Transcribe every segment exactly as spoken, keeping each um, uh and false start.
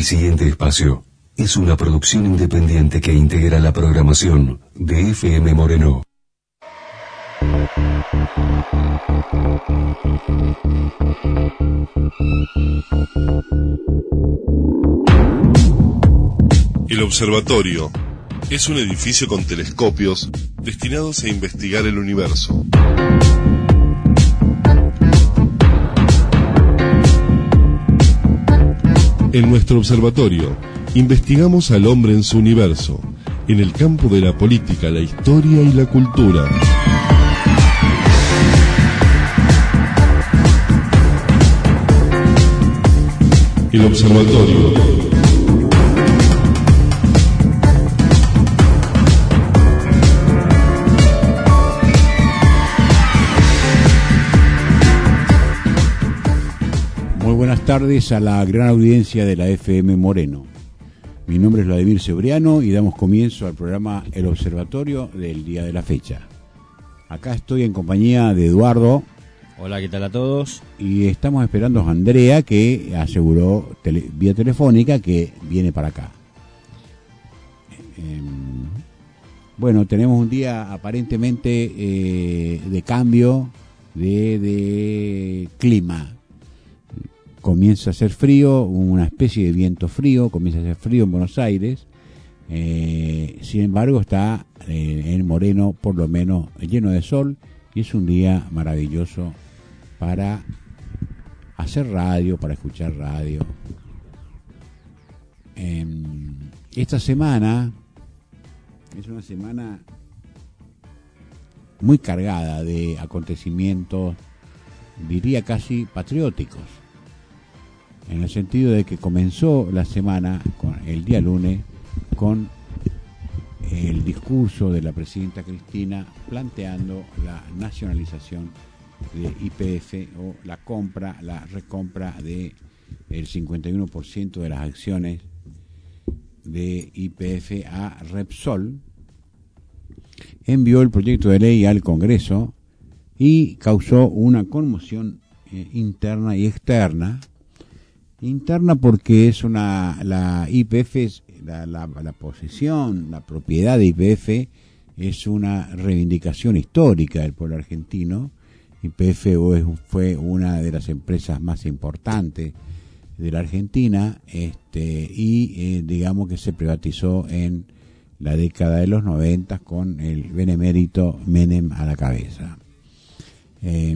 El siguiente espacio es una producción independiente que integra la programación de F M Moreno. El observatorio es un edificio con telescopios destinados a investigar el universo. En nuestro observatorio investigamos al hombre en su universo, en el campo de la política, la historia y la cultura. El observatorio. Muy buenas tardes a la gran audiencia de la F M Moreno. Mi nombre es Vladimir Cebriano y damos comienzo al programa El Observatorio del día de la fecha. Acá estoy en compañía de Eduardo. Hola, ¿qué tal a todos? Y estamos esperando a Andrea, que aseguró tele, vía telefónica que viene para acá. Eh, bueno, tenemos un día aparentemente eh, de cambio de, de clima. Comienza a hacer frío, una especie de viento frío, comienza a hacer frío en Buenos Aires. Eh, sin embargo, está eh, en Moreno, por lo menos, lleno de sol, y es un día maravilloso para hacer radio, para escuchar radio. Eh, esta semana es una semana muy cargada de acontecimientos, diría casi patrióticos, en el sentido de que comenzó la semana, con el día lunes, con el discurso de la presidenta Cristina planteando la nacionalización de Y P F, o la compra, la recompra de el cincuenta y uno por ciento de las acciones de Y P F a Repsol. Envió el proyecto de ley al Congreso y causó una conmoción eh, interna y externa. Interna porque es una, la Y P F, es, la, la, la posesión, la propiedad de Y P F es una reivindicación histórica del pueblo argentino. Y P F fue una de las empresas más importantes de la Argentina, este, y eh, digamos que se privatizó en la década de los noventa con el benemérito Menem a la cabeza. Eh,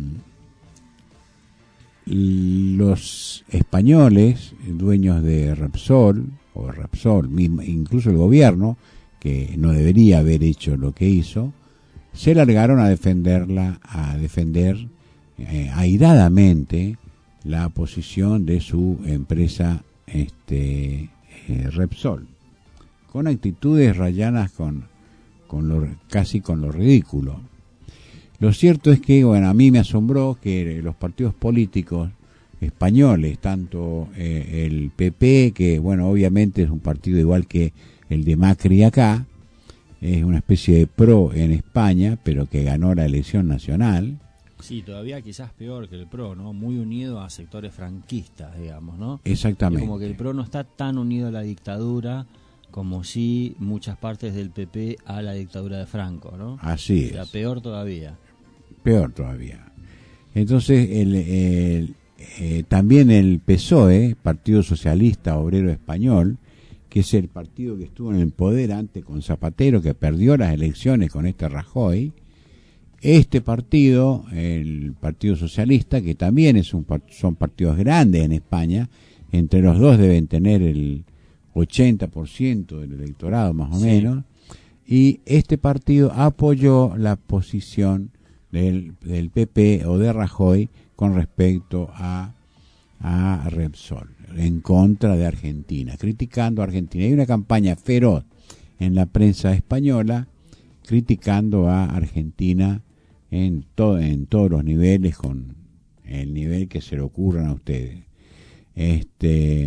los españoles, dueños de Repsol, o Repsol, incluso el gobierno, que no debería haber hecho lo que hizo, se largaron a defenderla, a defender eh, airadamente la posición de su empresa este, eh, Repsol, con actitudes rayanas con, con lo, casi con lo ridículo. Lo cierto es que, bueno, a mí me asombró que los partidos políticos españoles, tanto eh, el P P, que bueno, obviamente es un partido igual que el de Macri acá, es una especie de PRO en España, pero que ganó la elección nacional. Sí, todavía quizás peor que el PRO, ¿no? Muy unido a sectores franquistas, digamos, ¿no? Exactamente. Es como que el PRO no está tan unido a la dictadura como si muchas partes del P P a la dictadura de Franco, ¿no? Así o sea, es. Peor todavía. Peor todavía. Entonces, el, el, eh, también el P S O E, Partido Socialista Obrero Español, que es el partido que estuvo en el poder antes con Zapatero, que perdió las elecciones con este Rajoy. Este partido, el Partido Socialista, que también es un, son partidos grandes en España, entre los dos deben tener el ochenta por ciento del electorado más o sí. menos, y este partido apoyó la posición del, del P P o de Rajoy con respecto a, a Repsol, en contra de Argentina, criticando a Argentina. Hay una campaña feroz en la prensa española criticando a Argentina en, to, en todos los niveles, con el nivel que se le ocurran a ustedes. Este,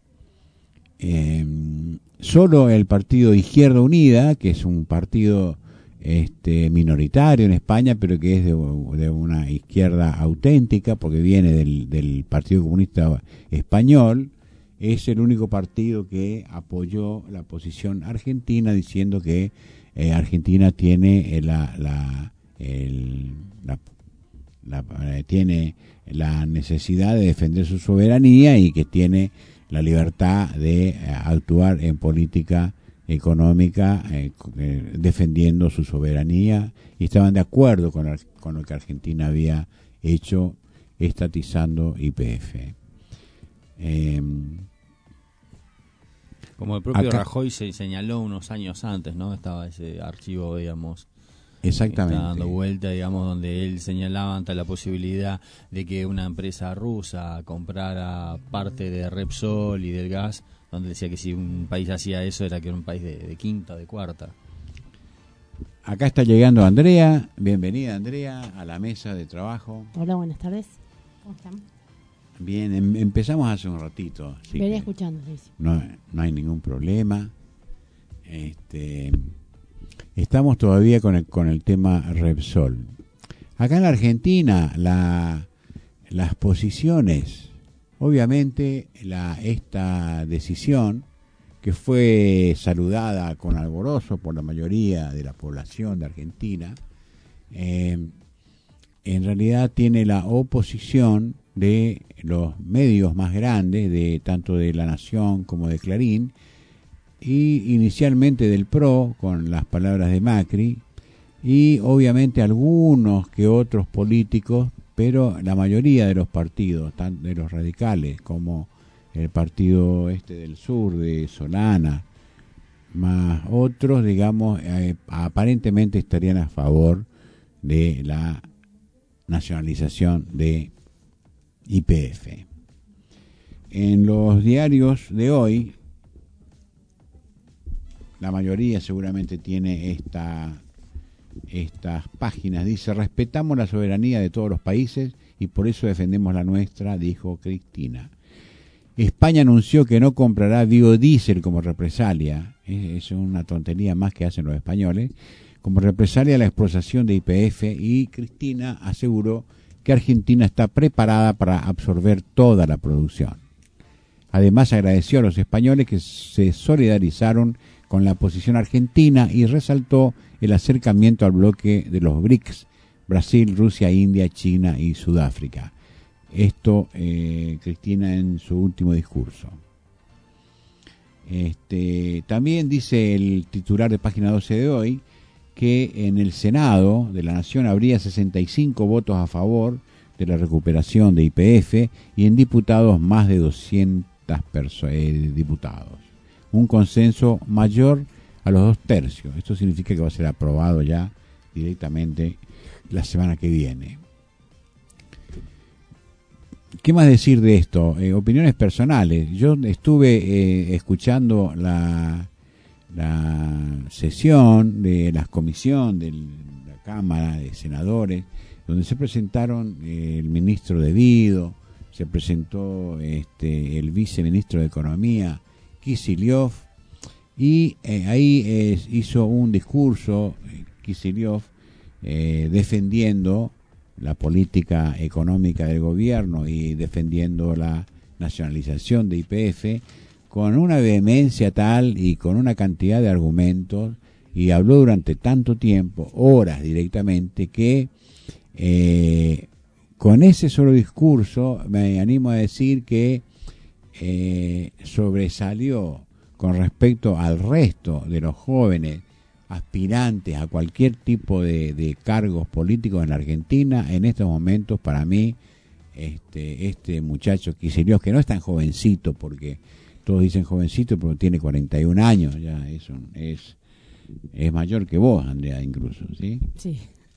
eh, solo el partido Izquierda Unida, que es un partido este, minoritario en España, pero que es de, de una izquierda auténtica, porque viene del, del Partido Comunista Español, es el único partido que apoyó la posición argentina, diciendo que eh, Argentina tiene eh, la, la, el, la, la eh, tiene la necesidad de defender su soberanía y que tiene la libertad de eh, actuar en política económica eh, eh, defendiendo su soberanía, y estaban de acuerdo con, con lo que Argentina había hecho estatizando Y P F. Eh, Como el propio acá, Rajoy se señaló unos años antes, ¿no? Estaba ese archivo, digamos, exactamente, está dando vuelta, digamos, donde él señalaba ante la posibilidad de que una empresa rusa comprara parte de Repsol y del gas, donde decía que si un país hacía eso era que era un país de, de quinta o de cuarta. Acá está llegando Andrea. Bienvenida, Andrea, a la mesa de trabajo. Hola, buenas tardes. ¿Cómo están? Bien, em, empezamos hace un ratito. Así Venía que escuchando, sí. no, no hay ningún problema. Este, estamos todavía con el, con el tema Repsol. Acá en la Argentina, la, las posiciones, obviamente, la, esta decisión, que fue saludada con alborozo por la mayoría de la población de Argentina, eh, en realidad tiene la oposición de los medios más grandes, de tanto de La Nación como de Clarín, y inicialmente del P R O, con las palabras de Macri, y obviamente algunos que otros políticos, pero la mayoría de los partidos, tanto de los radicales como el partido este del sur de Solana, más otros, digamos, eh, aparentemente estarían a favor de la nacionalización de Y P F. En los diarios de hoy, la mayoría seguramente tiene esta, estas páginas. Dice: respetamos la soberanía de todos los países y por eso defendemos la nuestra, dijo Cristina. España anunció que no comprará biodiesel como represalia. Es una tontería más que hacen los españoles. Como represalia a la explotación de Y P F, y Cristina aseguró que Argentina está preparada para absorber toda la producción. Además, agradeció a los españoles que se solidarizaron con la posición argentina y resaltó el acercamiento al bloque de los B R I C S: Brasil, Rusia, India, China y Sudáfrica. Esto, eh, Cristina, en su último discurso. Este, también dice el titular de Página doce de hoy que en el Senado de la Nación habría sesenta y cinco votos a favor de la recuperación de Y P F y en diputados más de doscientos perso- eh, diputados. Un consenso mayor a los dos tercios. Esto significa que va a ser aprobado ya directamente la semana que viene. ¿Qué más decir de esto? Eh, opiniones personales. Yo estuve eh, escuchando la, la sesión de la comisión de la Cámara de Senadores, donde se presentaron eh, el ministro de Vido, se presentó este, el viceministro de Economía, Kicillof, y eh, ahí eh, hizo un discurso eh, Kicillof eh, defendiendo la política económica del gobierno y defendiendo la nacionalización de Y P F con una vehemencia tal y con una cantidad de argumentos, y habló durante tanto tiempo, horas directamente, que eh, con ese solo discurso me animo a decir que eh, sobresalió con respecto al resto de los jóvenes aspirantes a cualquier tipo de, de cargos políticos en la Argentina. En estos momentos, para mí, este, este muchacho Kicillof, que no es tan jovencito, porque todos dicen jovencito, pero tiene cuarenta y un años, ya es, un, es, es mayor que vos, Andrea, incluso, ¿sí? Sí.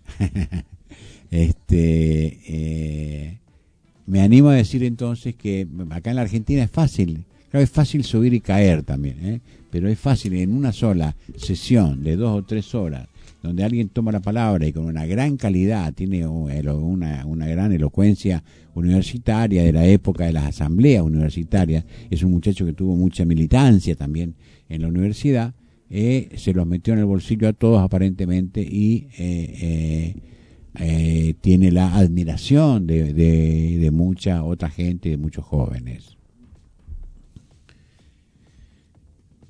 este, eh, me animo a decir entonces que acá en la Argentina es fácil. Claro, es fácil subir y caer también, ¿eh? Pero es fácil en una sola sesión de dos o tres horas, donde alguien toma la palabra y con una gran calidad, tiene una, una gran elocuencia universitaria de la época de las asambleas universitarias, es un muchacho que tuvo mucha militancia también en la universidad, eh, se los metió en el bolsillo a todos aparentemente y eh, eh, eh, tiene la admiración de, de, de mucha otra gente, de muchos jóvenes.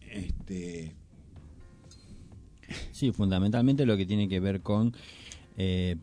Este, Sí, fundamentalmente lo que tiene que ver con eh,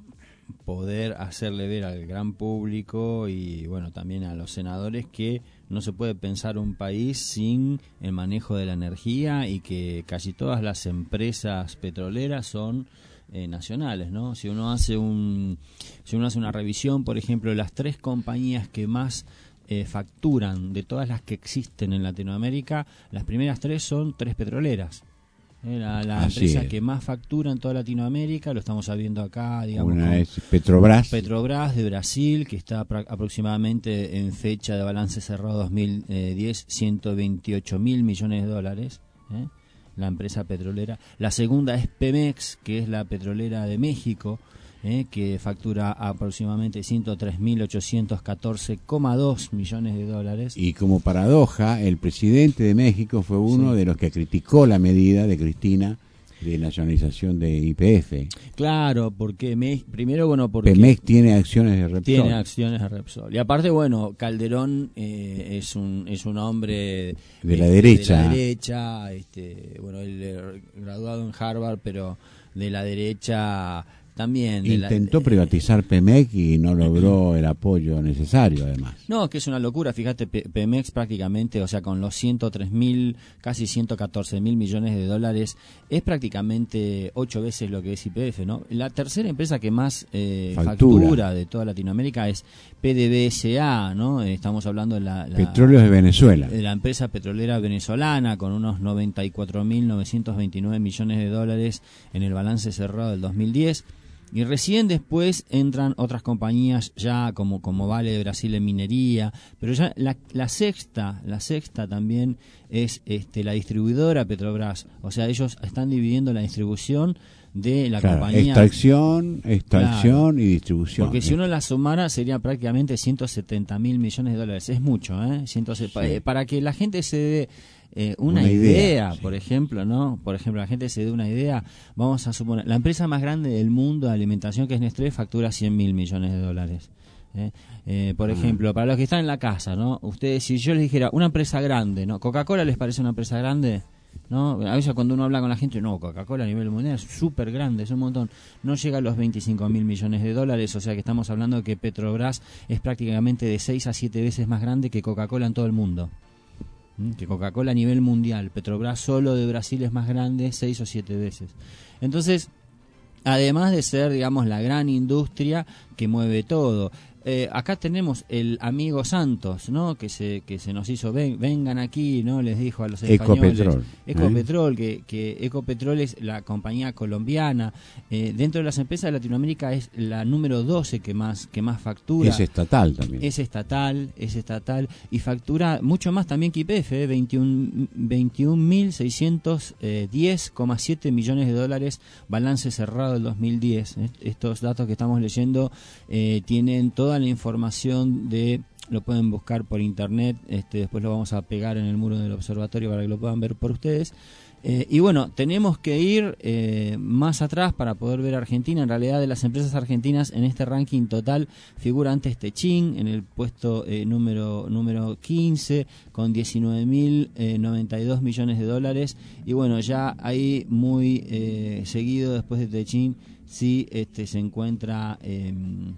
poder hacerle ver al gran público y bueno también a los senadores que no se puede pensar un país sin el manejo de la energía y que casi todas las empresas petroleras son eh, nacionales, ¿no? Si uno hace un si uno hace una revisión, por ejemplo, las tres compañías que más eh, facturan de todas las que existen en Latinoamérica, las primeras tres son tres petroleras. La, la empresa es. que más factura en toda Latinoamérica, lo estamos viendo acá, digamos. Una es Petrobras. Petrobras de Brasil, que está pra- aproximadamente en fecha de balance cerrado dos mil diez, ciento veintiocho mil millones de dólares, ¿eh? La empresa petrolera. La segunda es Pemex, que es la petrolera de México, ¿eh? Que factura aproximadamente ciento tres mil ochocientos catorce coma dos millones de dólares. Y como paradoja, el presidente de México fue uno Sí. de los que criticó la medida de Cristina de nacionalización de Y P F. Claro, porque me, primero, bueno, porque Pemex tiene acciones de Repsol. tiene acciones de Repsol. Y aparte, bueno, Calderón eh, es un es un hombre De la este, derecha. de la derecha, este, bueno, él eh, graduado en Harvard, pero de la derecha también. De Intentó la, privatizar Pemex y no logró el apoyo necesario, además. No, que es una locura, fíjate, Pe- Pemex prácticamente, o sea, con los ciento tres mil, casi ciento catorce mil millones de dólares, es prácticamente ocho veces lo que es Y P F, ¿no? La tercera empresa que más eh, Factura. factura de toda Latinoamérica es P D V S A, ¿no? Eh, Estamos hablando de la, la, Petróleos de Venezuela. de la empresa petrolera venezolana, con unos noventa y cuatro mil novecientos veintinueve millones de dólares en el balance cerrado del dos mil diez. Y recién después entran otras compañías ya como, como Vale de Brasil en minería, pero ya la, la sexta, la sexta también es este, la distribuidora Petrobras. O sea, ellos están dividiendo la distribución de la Claro, compañía. extracción, extracción Claro. y distribución. Porque si uno la sumara sería prácticamente ciento setenta mil millones de dólares. Es mucho, ¿eh? ciento setenta, Sí. eh, para que la gente se dé eh, una, Una idea, idea, sí. por ejemplo, ¿no? Por ejemplo, la gente se dé una idea. Vamos a suponer, la empresa más grande del mundo de alimentación, que es Nestlé, factura cien mil millones de dólares. ¿eh? Eh, por Ah. ejemplo, para los que están en la casa, ¿no? Ustedes, si yo les dijera una empresa grande, ¿no? ¿Coca-Cola les parece una empresa grande? ¿No? A veces cuando uno habla con la gente, no, Coca-Cola a nivel mundial es súper grande, es un montón. No llega a los veinticinco mil millones de dólares, o sea que estamos hablando de que Petrobras es prácticamente de seis a siete veces más grande que Coca-Cola en todo el mundo. ¿Mm? Que Coca-Cola a nivel mundial. Petrobras solo de Brasil es más grande, seis o siete veces. Entonces, además de ser, digamos, la gran industria que mueve todo. Eh, acá tenemos el amigo Santos, ¿no? Que se que se nos hizo ven, vengan aquí, ¿no? Les dijo a los españoles. Ecopetrol. Ecopetrol, ¿eh? que que Ecopetrol es la compañía colombiana. Eh, dentro de las empresas de Latinoamérica es la número doce que más que más factura. Es estatal también. Es estatal, es estatal y factura mucho más también que Y P F, ¿eh? veintiún mil seiscientos diez coma siete millones de dólares, balance cerrado del dos mil diez. ¿eh? Estos datos que estamos leyendo eh, tienen toda la información de, lo pueden buscar por internet, este, después lo vamos a pegar en el muro del observatorio para que lo puedan ver por ustedes. Eh, y bueno, tenemos que ir eh, más atrás para poder ver Argentina. En realidad, de las empresas argentinas en este ranking total figura antes Techin en el puesto eh, número número quince con diecinueve mil noventa y dos millones de dólares. Y bueno, ya ahí muy eh, seguido después de Techin sí este, se encuentra eh,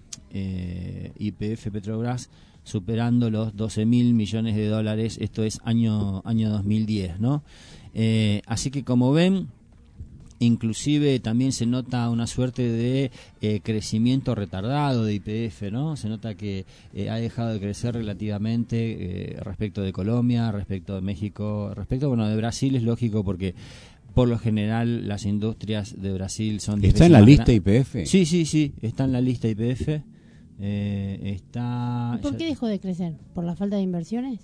eh, Y P F Petrobras superando los doce mil millones de dólares. Esto es año año dos mil diez, ¿no? Eh, así que como ven, inclusive también se nota una suerte de eh, crecimiento retardado de Y P F, ¿no? Se nota que eh, ha dejado de crecer relativamente eh, respecto de Colombia, respecto de México, respecto, bueno, de Brasil es lógico porque por lo general las industrias de Brasil son... diez ¿Está en veces la más lista gran- Y P F? Sí, sí, sí, está en la lista Y P F. Eh, está... ¿Y por ya- qué dejó de crecer? ¿Por la falta de inversiones?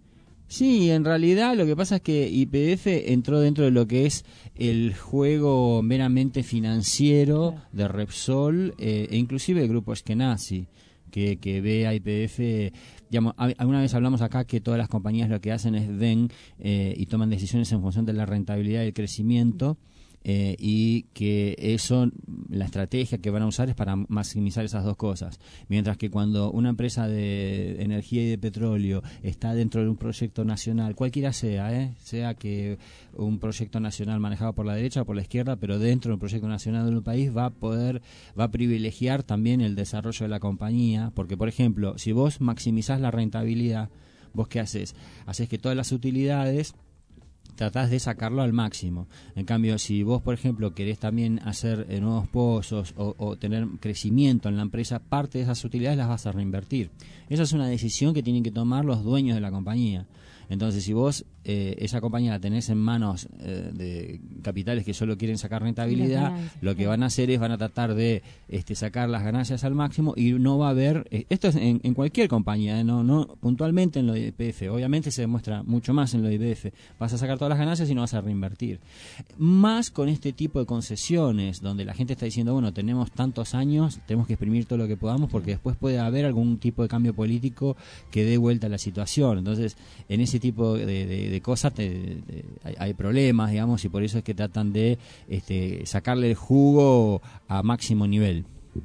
Sí, en realidad lo que pasa es que Y P F entró dentro de lo que es el juego meramente financiero Claro. de Repsol eh, e inclusive el grupo Eskenazi, que, que ve a Y P F, digamos, a- alguna vez hablamos acá que todas las compañías lo que hacen es ven eh, y toman decisiones en función de la rentabilidad y el crecimiento. eh, y que eso, la estrategia que van a usar es para maximizar esas dos cosas. Mientras que cuando una empresa de energía y de petróleo está dentro de un proyecto nacional, cualquiera sea, ¿eh? sea que un proyecto nacional manejado por la derecha o por la izquierda, pero dentro del proyecto nacional de un país va a poder, va a privilegiar también el desarrollo de la compañía, porque por ejemplo, si vos maximizás la rentabilidad, ¿vos qué haces? Haces que todas las utilidades tratás de sacarlo al máximo. En cambio, si vos, por ejemplo, querés también hacer eh, nuevos pozos o, o tener crecimiento en la empresa, parte de esas utilidades las vas a reinvertir. Esa es una decisión que tienen que tomar los dueños de la compañía. Entonces, si vos eh, esa compañía la tenés en manos eh, de capitales que solo quieren sacar rentabilidad, lo que van a hacer es van a tratar de este, sacar las ganancias al máximo y no va a haber, eh, esto es en, en cualquier compañía, eh, no, no puntualmente en lo de I P F, obviamente se demuestra mucho más en lo de I P F, vas a sacar todas las ganancias y no vas a reinvertir. Más con este tipo de concesiones, donde la gente está diciendo, bueno, tenemos tantos años, tenemos que exprimir todo lo que podamos porque después puede haber algún tipo de cambio político que dé vuelta a la situación. Entonces, en ese tipo de, de, de cosas te, de, hay, hay problemas, digamos, y por eso es que tratan de este, sacarle el jugo a máximo nivel.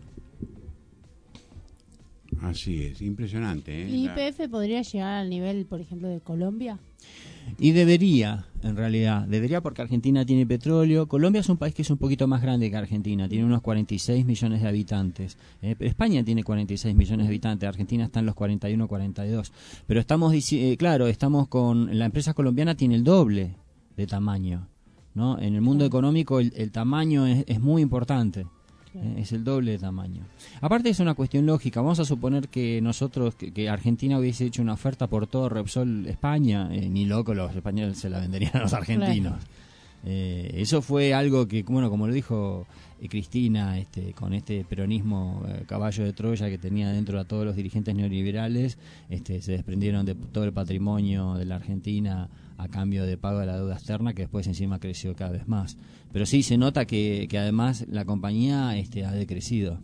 Así es, impresionante. ¿eh? ¿Y I P F podría llegar al nivel, por ejemplo, de Colombia? Y debería, en realidad, debería porque Argentina tiene petróleo. Colombia es un país que es un poquito más grande que Argentina, tiene unos cuarenta y seis millones de habitantes. Eh, España tiene cuarenta y seis millones de habitantes, Argentina está en los cuarenta y uno, cuarenta y dos. Pero estamos, eh, claro, estamos con, la empresa colombiana tiene el doble de tamaño, ¿no? En el mundo económico el, el tamaño es, es muy importante. Es el doble de tamaño. Aparte es una cuestión lógica. Vamos a suponer que nosotros, que, que Argentina hubiese hecho una oferta por todo Repsol España, eh, ni loco los españoles se la venderían a los argentinos. Claro. Eh, eso fue algo que, bueno, como lo dijo eh, Cristina, este, con este peronismo eh, caballo de Troya que tenía dentro a todos los dirigentes neoliberales, este, se desprendieron de todo el patrimonio de la Argentina a cambio de pago de la deuda externa, que después encima creció cada vez más. Pero sí se nota que, que además la compañía este, ha decrecido.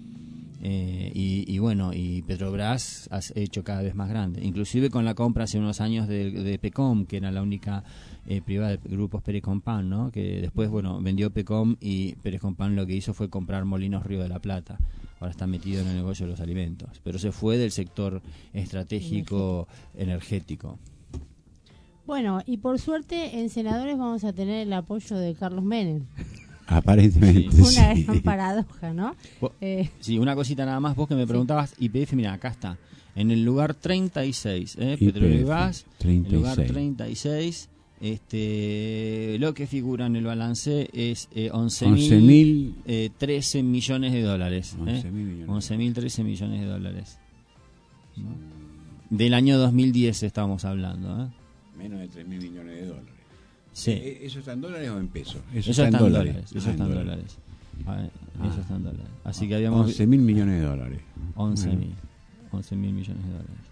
Eh, y, y bueno, y Petrobras ha hecho cada vez más grande. Inclusive con la compra hace unos años de, de Pecom, que era la única eh, privada de grupos Pérez Compán, ¿no? Que después, bueno, vendió Pecom y Pérez Compán lo que hizo fue comprar Molinos Río de la Plata. Ahora está metido en el negocio de los alimentos. Pero se fue del sector estratégico energético. Bueno, y por suerte en senadores vamos a tener el apoyo de Carlos Menem. Aparentemente sí. Una sí. gran paradoja, ¿no? Vos, eh. Sí, una cosita nada más, vos que me preguntabas, sí. I P F, mira, acá está, en el lugar treinta y seis, ¿eh? Petróleo y Gas, en el lugar treinta y seis, este, lo que figura en el balance es eh, once mil trece millones de dólares. once mil trece millones de dólares. ¿No? Del año dos mil diez estamos hablando, ¿eh? Menos de tres mil millones de dólares. Sí. ¿Eso está en dólares o en pesos? Eso, eso está en dólares. dólares. Eso ah, está en dólares. dólares. Ah, eso está en dólares. Así que habíamos... once mil millones de dólares. once mil. Bueno. once mil millones de dólares.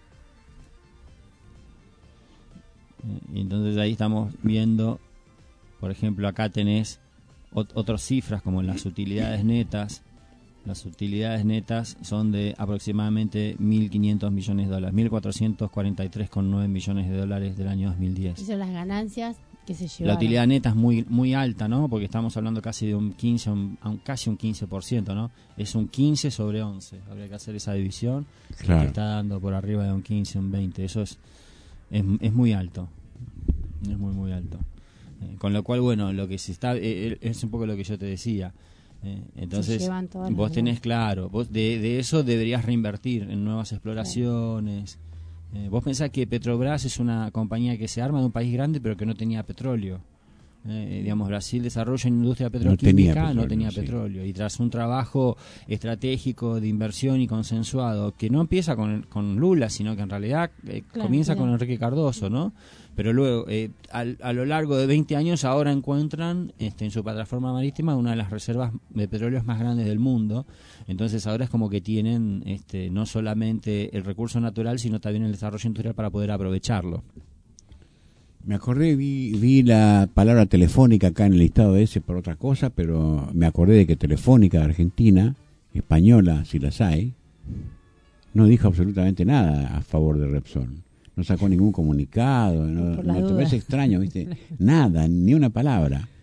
Y entonces ahí estamos viendo, por ejemplo, acá tenés ot- otras cifras como las utilidades netas. Las utilidades netas son de aproximadamente mil quinientos millones de dólares, mil cuatrocientos cuarenta y tres coma nueve millones de dólares del año dos mil diez. Esas son las ganancias que se llevaron. La utilidad neta es muy muy alta, ¿no? Porque estamos hablando casi de un quince, un, un, casi un quince por ciento, ¿no? Es un quince sobre once. Habría que hacer esa división. Claro. Que está dando por arriba de un quince, un veinte. Eso es es, es muy alto. Es muy, muy alto. Eh, con lo cual, bueno, lo que se está... Eh, es un poco lo que yo te decía. Eh, entonces vos tenés claro, vos de, de eso deberías reinvertir en nuevas exploraciones. Eh, vos pensás que Petrobras es una compañía que se arma de un país grande pero que no tenía petróleo. Eh, digamos, Brasil desarrolla una industria petroquímica, no tenía petróleo, no tenía sí. petróleo. Y tras un trabajo estratégico de inversión y consensuado, que no empieza con, con Lula, sino que en realidad eh, claro, comienza claro. con Enrique Cardoso, ¿no? Pero luego, eh, a, a lo largo de veinte años, ahora encuentran este, en su plataforma marítima una de las reservas de petróleo más grandes del mundo. Entonces ahora es como que tienen este, no solamente el recurso natural, sino también el desarrollo industrial para poder aprovecharlo. Me acordé, vi, vi la palabra telefónica acá en el listado ese por otra cosa, pero me acordé de que Telefónica de Argentina, española, si las hay, no dijo absolutamente nada a favor de Repsol. No sacó ningún comunicado, no, no te parece extraño, ¿viste? Nada, ni una palabra.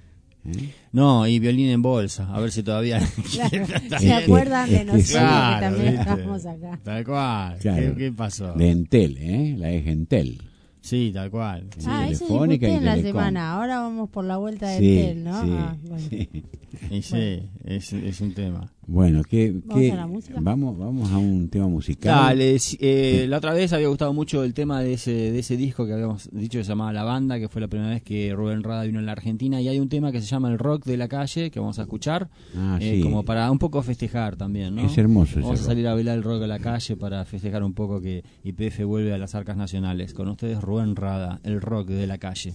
¿eh? No, y Violín en bolsa, a ver si todavía... Claro, se acuerdan de nosotros Claro, que también ¿viste? estamos acá. Tal cual. Claro. ¿Qué, qué pasó? De Entel, ¿eh? La ex Entel. Sí, tal cual. Sí, Ah, eso Telefónica disfruté y en la Telecom. semana. Ahora vamos por la vuelta de Sí, Entel, ¿no? sí, Ah, bueno. sí. Y sí, es, es un tema. Bueno, ¿qué, ¿Vamos qué- a la música? vamos, vamos a un tema musical. Dale, si- eh, Sí. la otra vez había gustado mucho el tema de ese de ese disco que habíamos dicho que se llamaba La Banda, que fue la primera vez que Rubén Rada vino a la Argentina, y hay un tema que se llama El Rock de la Calle, que vamos a escuchar, Ah, eh, sí. como para un poco festejar también, ¿no? Es hermoso ese Vamos a rock. salir a bailar el rock de la calle para festejar un poco que Y P F vuelve a las arcas nacionales. Con ustedes Rubén Rada, El Rock de la Calle.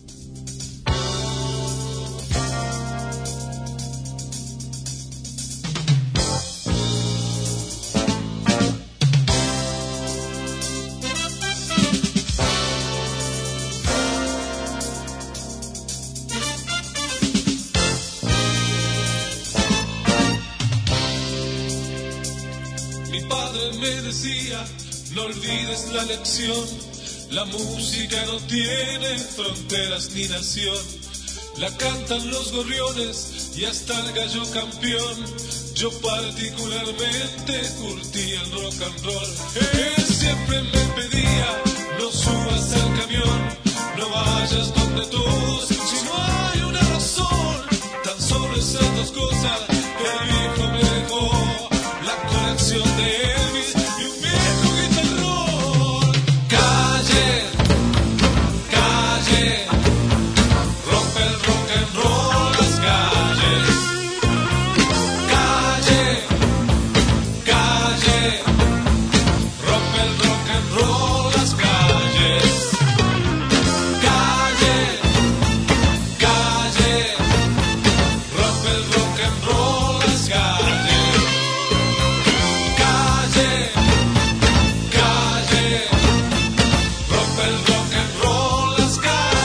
Mi padre me decía, no olvides la lección, la música no tiene fronteras ni nación, la cantan los gorriones y hasta el gallo campeón, yo particularmente curtía el rock and roll. Él siempre me pedía, no subas al camión, no vayas donde todos, si no hay una razón, tan solo esas dos cosas que el viejo me dejó. La colección de Elvis y un viejo guitarrón. Calle, calle, rompe el rock and roll las calles. Calle, calle, rompe el rock and roll las calles. Calle, calle, rompe el rock and roll las calles. Calle, calle, rompe el rock and roll las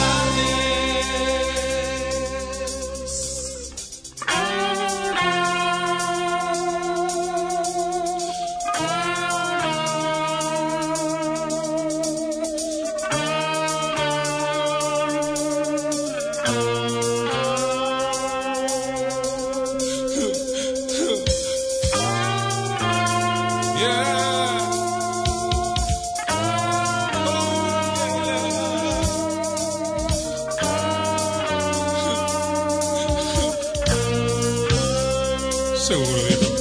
calles. Yeah. Seguro que no.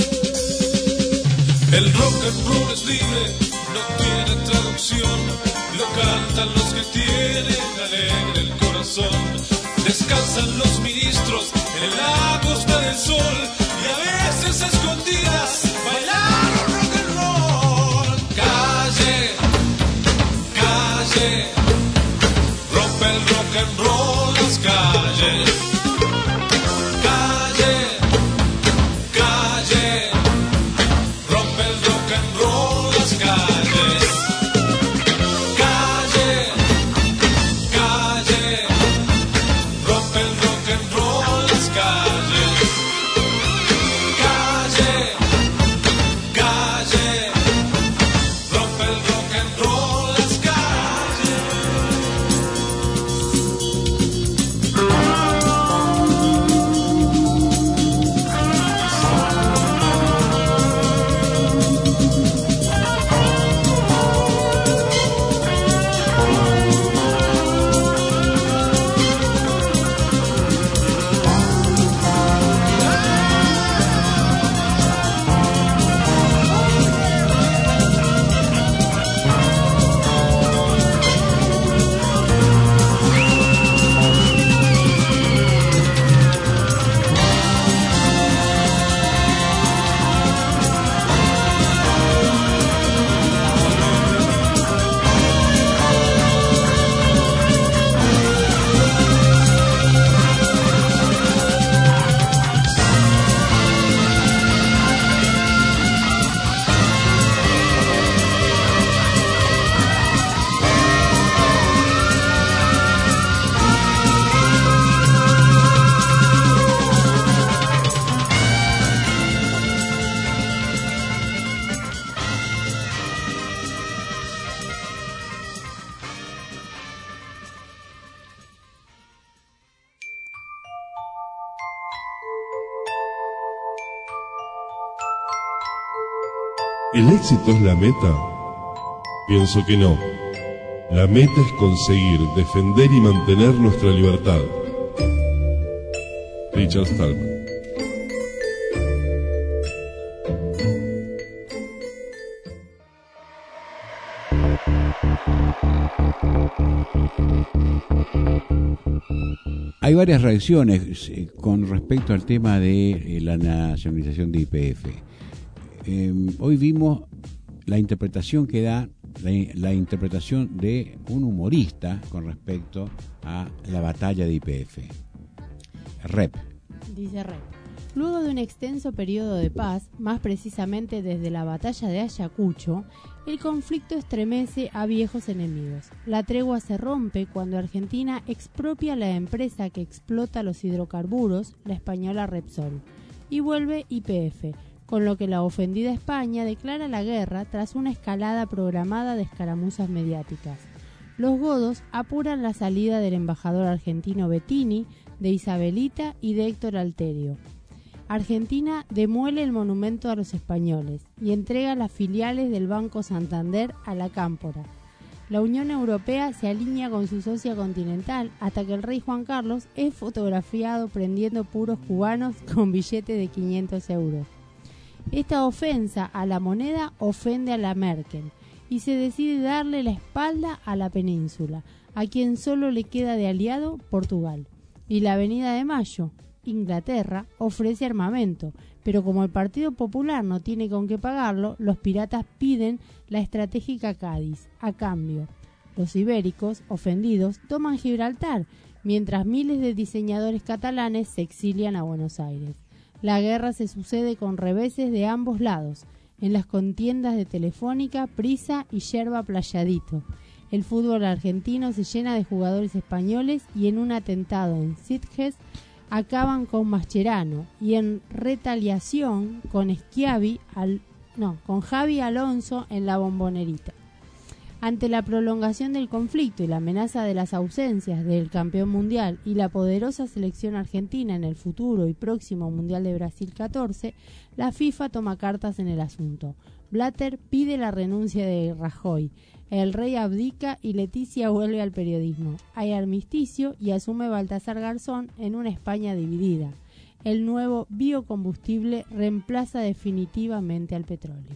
El rock and roll es libre, no tiene traducción, lo cantan los que tienen alegre el corazón. Descansan los ministros en la costa del sol y a veces a escondidas bailaron rock and roll. Calle, calle, rompe el rock and roll las calles. Calle, calle, rompe el rock and roll las calles. Calle, calle, rompe el rock and roll las calles. Calle, calle, rompe el rock and roll las calles. ¿El éxito es la meta? Pienso que no. La meta es conseguir, defender y mantener nuestra libertad. Richard Stallman. Hay varias reacciones eh, con respecto al tema de eh, la nacionalización de Y P F. Eh, hoy vimos la interpretación que da, la, la interpretación de un humorista con respecto a la batalla de Y P F. Rep. Dice Rep. Luego de un extenso periodo de paz, más precisamente desde la batalla de Ayacucho, el conflicto estremece a viejos enemigos. La tregua se rompe cuando Argentina expropia la empresa que explota los hidrocarburos, la española Repsol, y vuelve Y P F, con lo que la ofendida España declara la guerra tras una escalada programada de escaramuzas mediáticas. Los godos apuran la salida del embajador argentino Bettini, de Isabelita y de Héctor Alterio. Argentina demuele el monumento a los españoles y entrega las filiales del Banco Santander a la Cámpora. La Unión Europea se alinea con su socia continental hasta que el rey Juan Carlos es fotografiado prendiendo puros cubanos con billetes de quinientos euros. Esta ofensa a la moneda ofende a la Merkel y se decide darle la espalda a la península, a quien solo le queda de aliado Portugal. Y la Avenida de Mayo, Inglaterra, ofrece armamento, pero como el Partido Popular no tiene con qué pagarlo, los piratas piden la estratégica Cádiz. A cambio, los ibéricos, ofendidos, toman Gibraltar, mientras miles de diseñadores catalanes se exilian a Buenos Aires. La guerra se sucede con reveses de ambos lados, en las contiendas de Telefónica, Prisa y Yerba Playadito. El fútbol argentino se llena de jugadores españoles y en un atentado en Sitges acaban con Mascherano y en retaliación con Schiavi al, no, con Javi Alonso en la Bombonerita. Ante la prolongación del conflicto y la amenaza de las ausencias del campeón mundial y la poderosa selección argentina en el futuro y próximo Mundial de Brasil catorce, la FIFA toma cartas en el asunto. Blatter pide la renuncia de Rajoy. El rey abdica y Leticia vuelve al periodismo. Hay armisticio y asume Baltasar Garzón en una España dividida. El nuevo biocombustible reemplaza definitivamente al petróleo.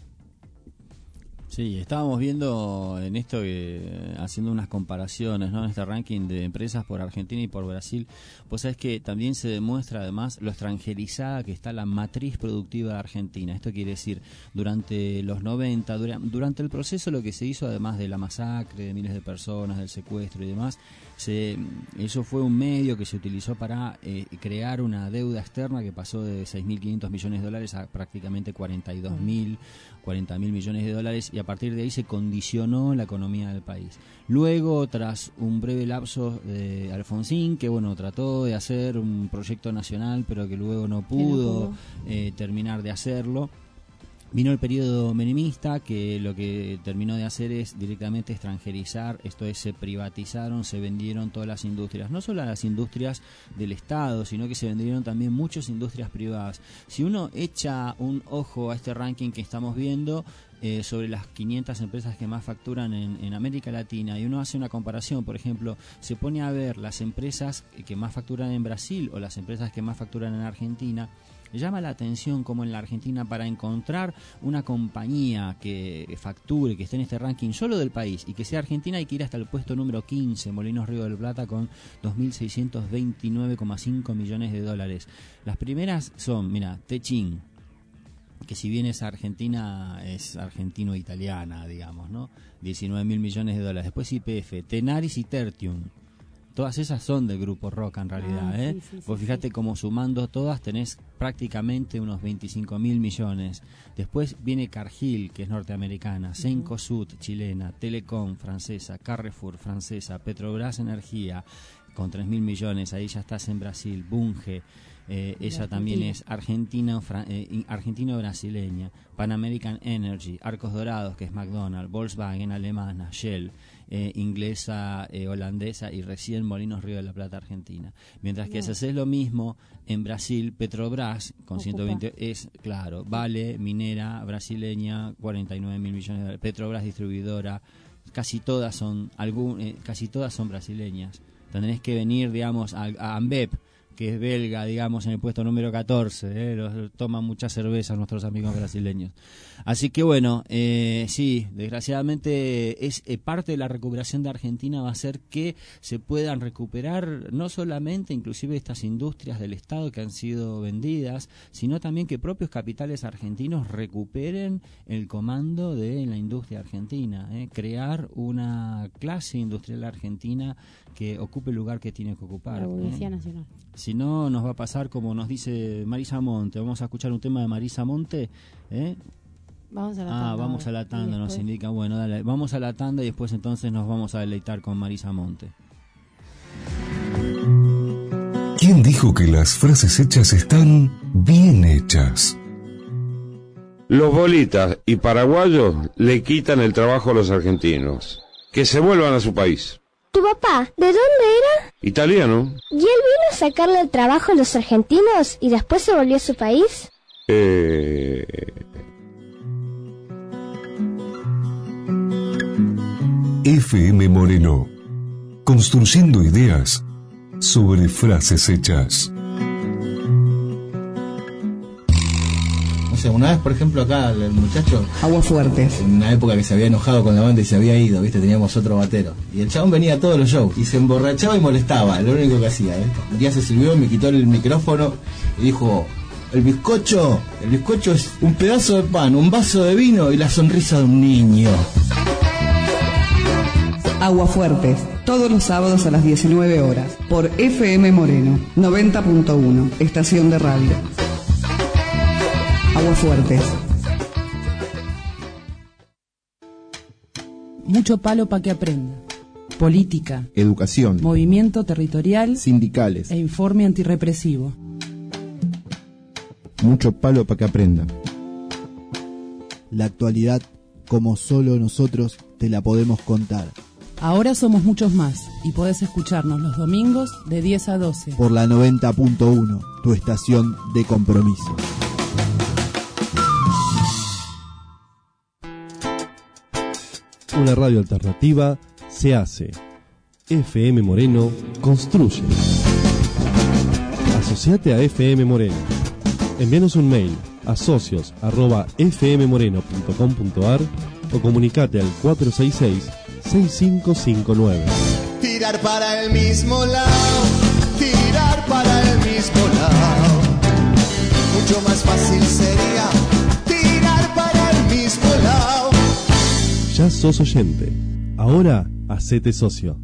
Sí, estábamos viendo en esto, eh, haciendo unas comparaciones, ¿no? En este ranking de empresas por Argentina y por Brasil. Pues sabes que también se demuestra además lo extranjerizada que está la matriz productiva de Argentina. Esto quiere decir, durante los noventa, dura, durante el proceso lo que se hizo, además de la masacre de miles de personas, del secuestro y demás, se, eso fue un medio que se utilizó para eh, crear una deuda externa que pasó de seis mil quinientos millones de dólares a prácticamente cuarenta y dos mil, cuarenta mil millones de dólares, y a partir de ahí se condicionó la economía del país. Luego, tras un breve lapso de Alfonsín, que bueno, trató de hacer un proyecto nacional, pero que luego no pudo, no pudo. Eh, terminar de hacerlo, vino el periodo menemista, que lo que terminó de hacer es directamente extranjerizar, esto es, se privatizaron, se vendieron todas las industrias, no solo las industrias del Estado, sino que se vendieron también muchas industrias privadas. Si uno echa un ojo a este ranking que estamos viendo, eh, sobre las quinientas empresas que más facturan en, en América Latina, y uno hace una comparación, por ejemplo, se pone a ver las empresas que más facturan en Brasil o las empresas que más facturan en Argentina, llama la atención como en la Argentina, para encontrar una compañía que facture, que esté en este ranking solo del país y que sea argentina, hay que ir hasta el puesto número quince, Molinos Río del Plata, con dos mil seiscientos veintinueve coma cinco millones de dólares. Las primeras son, mira, Techin, que si bien es argentina, es argentino-italiana, digamos, ¿no? diecinueve mil millones de dólares. Después Y P F, Tenaris y Tertium. Todas esas son del grupo Roca en realidad, ah, ¿eh? Sí, sí, Vos fijate sí. Como sumando todas tenés prácticamente unos veinticinco mil millones. Después viene Cargill, que es norteamericana, Cencosud, chilena, Telecom, francesa, Carrefour, francesa, Petrobras Energía, con tres mil millones, ahí ya estás en Brasil, Bunge, eh, ella también es argentina, eh, argentino-brasileña, Pan American Energy, Arcos Dorados, que es McDonald's, Volkswagen alemana, Shell, eh, inglesa, eh, holandesa y recién Molinos Río de la Plata, Argentina. Mientras que no. si haces lo mismo en Brasil, Petrobras, con Ocupa. ciento veinte, es, claro, Vale, minera, brasileña, cuarenta y nueve mil millones de dólares, Petrobras, distribuidora, casi todas son, algún, eh, casi todas son brasileñas. Tenés que venir, digamos, a, a AMBEP, que es belga, digamos, en el puesto número catorce, ¿eh? Los, toman mucha cerveza nuestros amigos brasileños. Así que bueno, eh, sí, desgraciadamente es eh, parte de la recuperación de Argentina va a ser que se puedan recuperar no solamente inclusive estas industrias del Estado que han sido vendidas, sino también que propios capitales argentinos recuperen el comando de la industria argentina, ¿eh? Crear una clase industrial argentina que ocupe el lugar que tiene que ocupar. La Policía ¿eh? Nacional. Si no, nos va a pasar como nos dice Marisa Monte. Vamos a escuchar un tema de Marisa Monte. ¿eh? Vamos a la tanda. Ah, vamos a la tanda, nos indica. Bueno, dale, vamos a la tanda y después entonces nos vamos a deleitar con Marisa Monte. ¿Quién dijo que las frases hechas están bien hechas? Los bolitas y paraguayos le quitan el trabajo a los argentinos. Que se vuelvan a su país. ¿Tu papá, de dónde era? Italiano. ¿Y él vino a sacarle el trabajo a los argentinos y después se volvió a su país? Eh... F M Moreno, construyendo ideas sobre frases hechas. No sé, una vez, por ejemplo, acá el muchacho... Aguafuertes. En una época que se había enojado con la banda y se había ido, ¿viste? Teníamos otro batero. Y el chabón venía a todos los shows y se emborrachaba y molestaba, lo único que hacía, ¿eh? Un día se sirvió, me quitó el micrófono y dijo... El bizcocho, el bizcocho es un pedazo de pan, un vaso de vino y la sonrisa de un niño. Aguafuertes, todos los sábados a las diecinueve horas, por F M Moreno, noventa punto uno, estación de radio. Aguafuertes. Mucho palo para que aprenda. Política, educación, movimiento territorial, sindicales e informe antirrepresivo. Mucho palo para que aprenda. La actualidad, como solo nosotros te la podemos contar. Ahora somos muchos más y podés escucharnos los domingos de diez a doce. Por la noventa punto uno, tu estación de compromiso. Una radio alternativa se hace. F M Moreno construye. Asociate a F M Moreno. Envíanos un mail a socios arroba f m moreno punto com punto a r o comunicate al cuatro seis seis, seis cinco cinco nueve. Tirar para el mismo lado, tirar para el mismo lado. Mucho más fácil sería tirar para el mismo lado. Ya sos oyente, ahora hacete socio.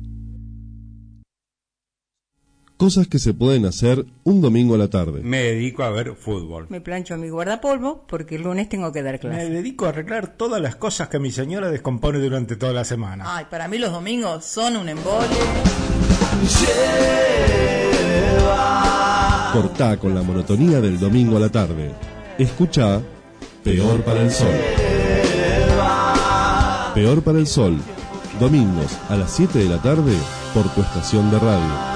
Cosas que se pueden hacer un domingo a la tarde. Me dedico a ver fútbol. Me plancho mi guardapolvo porque el lunes tengo que dar clase. Me dedico a arreglar todas las cosas que mi señora descompone durante toda la semana. Ay, para mí los domingos son un embole. Cortá con la monotonía del domingo a la tarde. Escuchá Peor para el Sol. Peor para el Sol. Domingos a las siete de la tarde por tu estación de radio.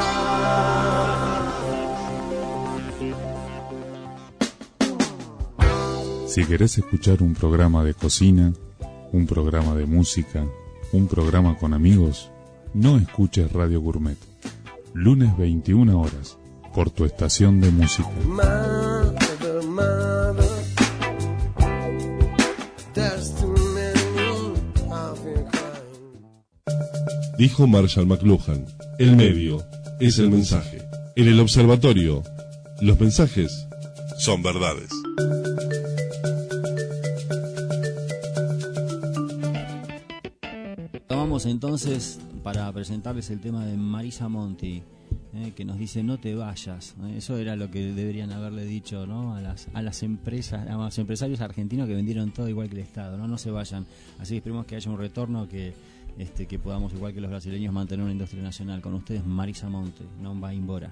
Si querés escuchar un programa de cocina, un programa de música, un programa con amigos, no escuches Radio Gourmet. Lunes veintiuna horas, por tu estación de música. Mother, mother, dijo Marshall McLuhan, el medio es el mensaje. En el observatorio, los mensajes son verdades. Tomamos entonces para presentarles el tema de Marisa Monte, eh, que nos dice no te vayas. Eh, eso era lo que deberían haberle dicho, ¿no? a las a las empresas, a los empresarios argentinos que vendieron todo igual que el Estado, no no se vayan. Así que esperemos que haya un retorno, que este que podamos, igual que los brasileños, mantener una industria nacional. Con ustedes Marisa Monte, non va embora.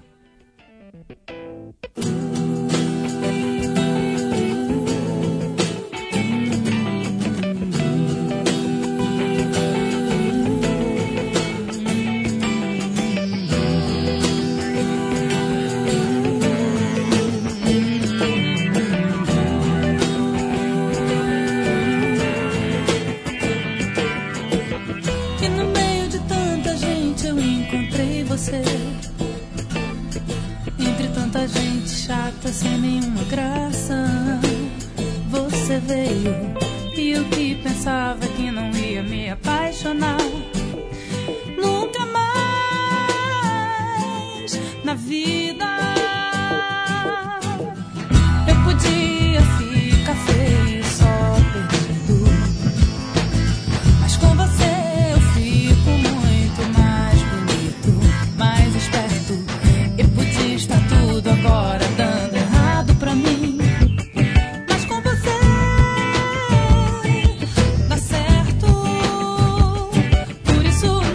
Aquela gente chata sem nenhuma graça. Você veio e eu que pensava que não ia me apaixonar. Nunca mais na vida eu podia ficar feio, só perdido. Mas com você eu fico muito mais bonito, mais esperto. Eu podia estar tudo agora dando errado pra mim. Mas com você dá certo. Por isso não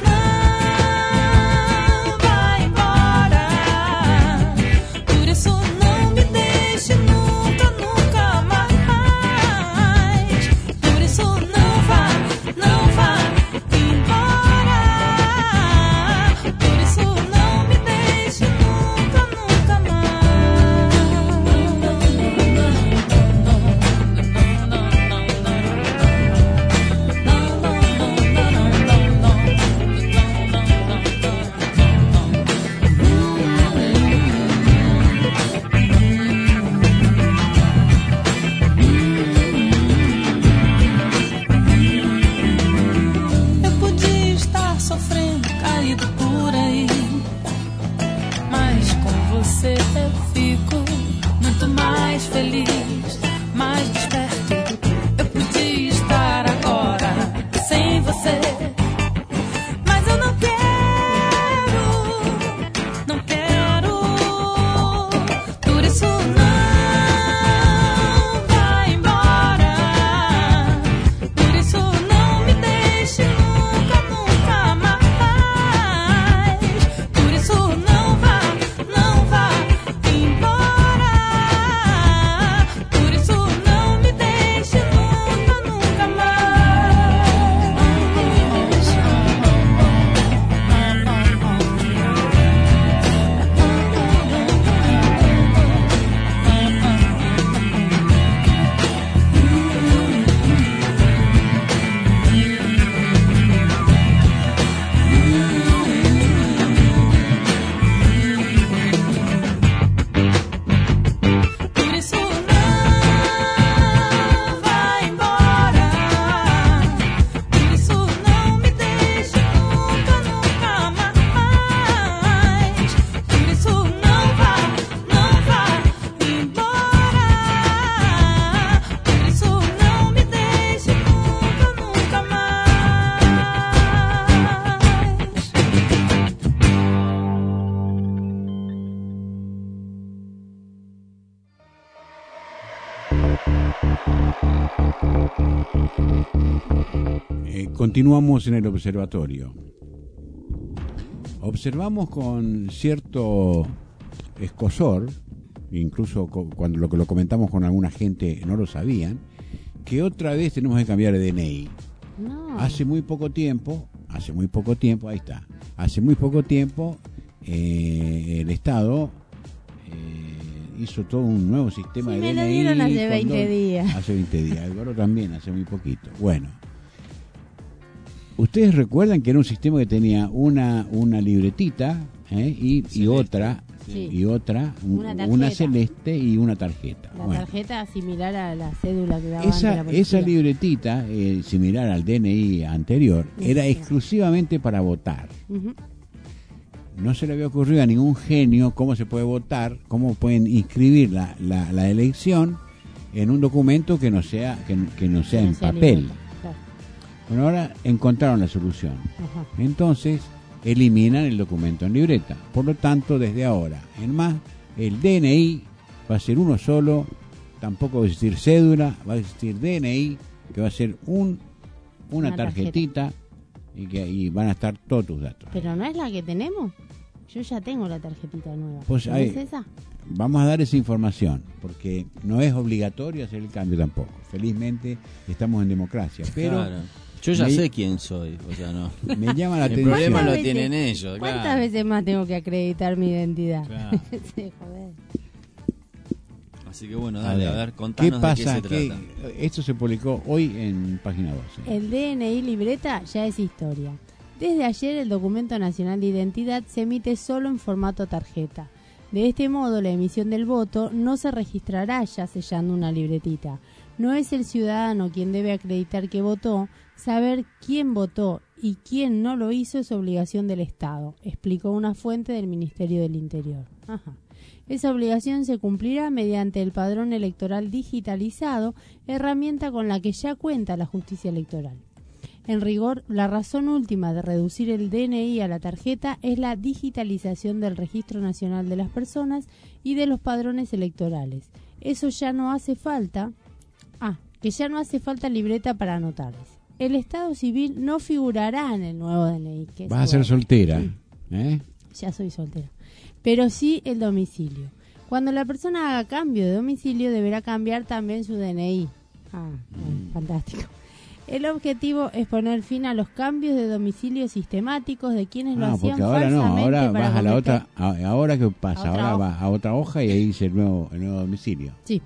vai embora. Por isso não me deixe nunca, nunca mais. Por isso não vá, não vá embora. Por isso não me deixe nunca, nunca eu podia estar sofrendo, caído por aí, mas com você eu fico muito mais feliz, mais desperto. Eu podia estar agora sem você, mas eu não quero, não quero. Por isso não vai embora. Por isso não me deixe nunca, nunca mais. Por isso não vá, não vá embora. Por isso não me deixe nunca, nunca Por isso não vai embora. Por isso não me deixe nunca, nunca mais. Por isso não vá, não vá embora. Por isso não me deixe nunca, nunca Eh, continuamos en el observatorio. Observamos con cierto escozor, incluso co- cuando lo que lo comentamos con alguna gente no lo sabían, que otra vez tenemos que cambiar de D N I. No. Hace muy poco tiempo, hace muy poco tiempo, ahí está, hace muy poco tiempo eh, el Estado eh, hizo todo un nuevo sistema Sí, de me lo D N I. dieron hace con veinte dos- días. Hace veinte días, Eduardo también, hace muy poquito. Bueno, ustedes recuerdan que era un sistema que tenía una, una libretita ¿eh? y, y otra, Sí. y otra, un- Una una, tarjeta. celeste y una tarjeta. La Bueno. tarjeta similar a la cédula que daban de Esa, la policía. esa libretita, eh, similar al D N I anterior, era Eso. exclusivamente para votar. Ujú. No se le había ocurrido a ningún genio cómo se puede votar, cómo pueden inscribir la, la, la elección en un documento que no sea que, que no sea Que no en sea papel. libre, claro. Bueno, ahora encontraron la solución. Ajá. Entonces, eliminan el documento en libreta. Por lo tanto, desde ahora en más, el D N I va a ser uno solo, tampoco va a existir cédula, va a existir D N I, que va a ser un una, Una tarjeta. tarjetita y que ahí van a estar todos tus datos. Pero no es la que tenemos. Yo ya tengo la tarjetita nueva. Pues ¿No ahí- es esa? Vamos a dar esa información, porque no es obligatorio hacer el cambio tampoco. Felizmente estamos en democracia, pero Claro. Yo ya me- sé quién soy, o sea, no. me llama la El atención. problema lo ¿Cuántas tienen veces- ellos, ¿Cuántas claro. veces más tengo que acreditar mi identidad? Claro. Sí, joder. Así que bueno, dale, a ver, ¿qué contanos pasa? de qué se ¿Qué- trata. esto se publicó hoy en página doce. El D N I libreta ya es historia. Desde ayer el documento nacional de identidad se emite solo en formato tarjeta. De este modo, la emisión del voto no se registrará ya sellando una libretita. No es el ciudadano quien debe acreditar que votó, saber quién votó y quién no lo hizo es obligación del Estado, explicó una fuente del Ministerio del Interior. Ajá. Esa obligación se cumplirá mediante el padrón electoral digitalizado, herramienta con la que ya cuenta la justicia electoral. En rigor, la razón última de reducir el D N I a la tarjeta es la digitalización del Registro Nacional de las Personas y de los padrones electorales. Eso ya no hace falta... Ah, que ya no hace falta libreta para anotarles. El estado civil no figurará en el nuevo D N I. Que Vas a ser soltera, ¿eh? Ya soy soltera. Pero sí el domicilio. Cuando la persona haga cambio de domicilio, deberá cambiar también su D N I. Ah, mm. fantástico. El objetivo es poner fin a los cambios de domicilio sistemáticos de quienes ah, lo hacían porque ahora no, ahora vas a la otra, a, ahora qué pasa, ahora vas a otra hoja y ahí dice el nuevo, el nuevo domicilio. Sí.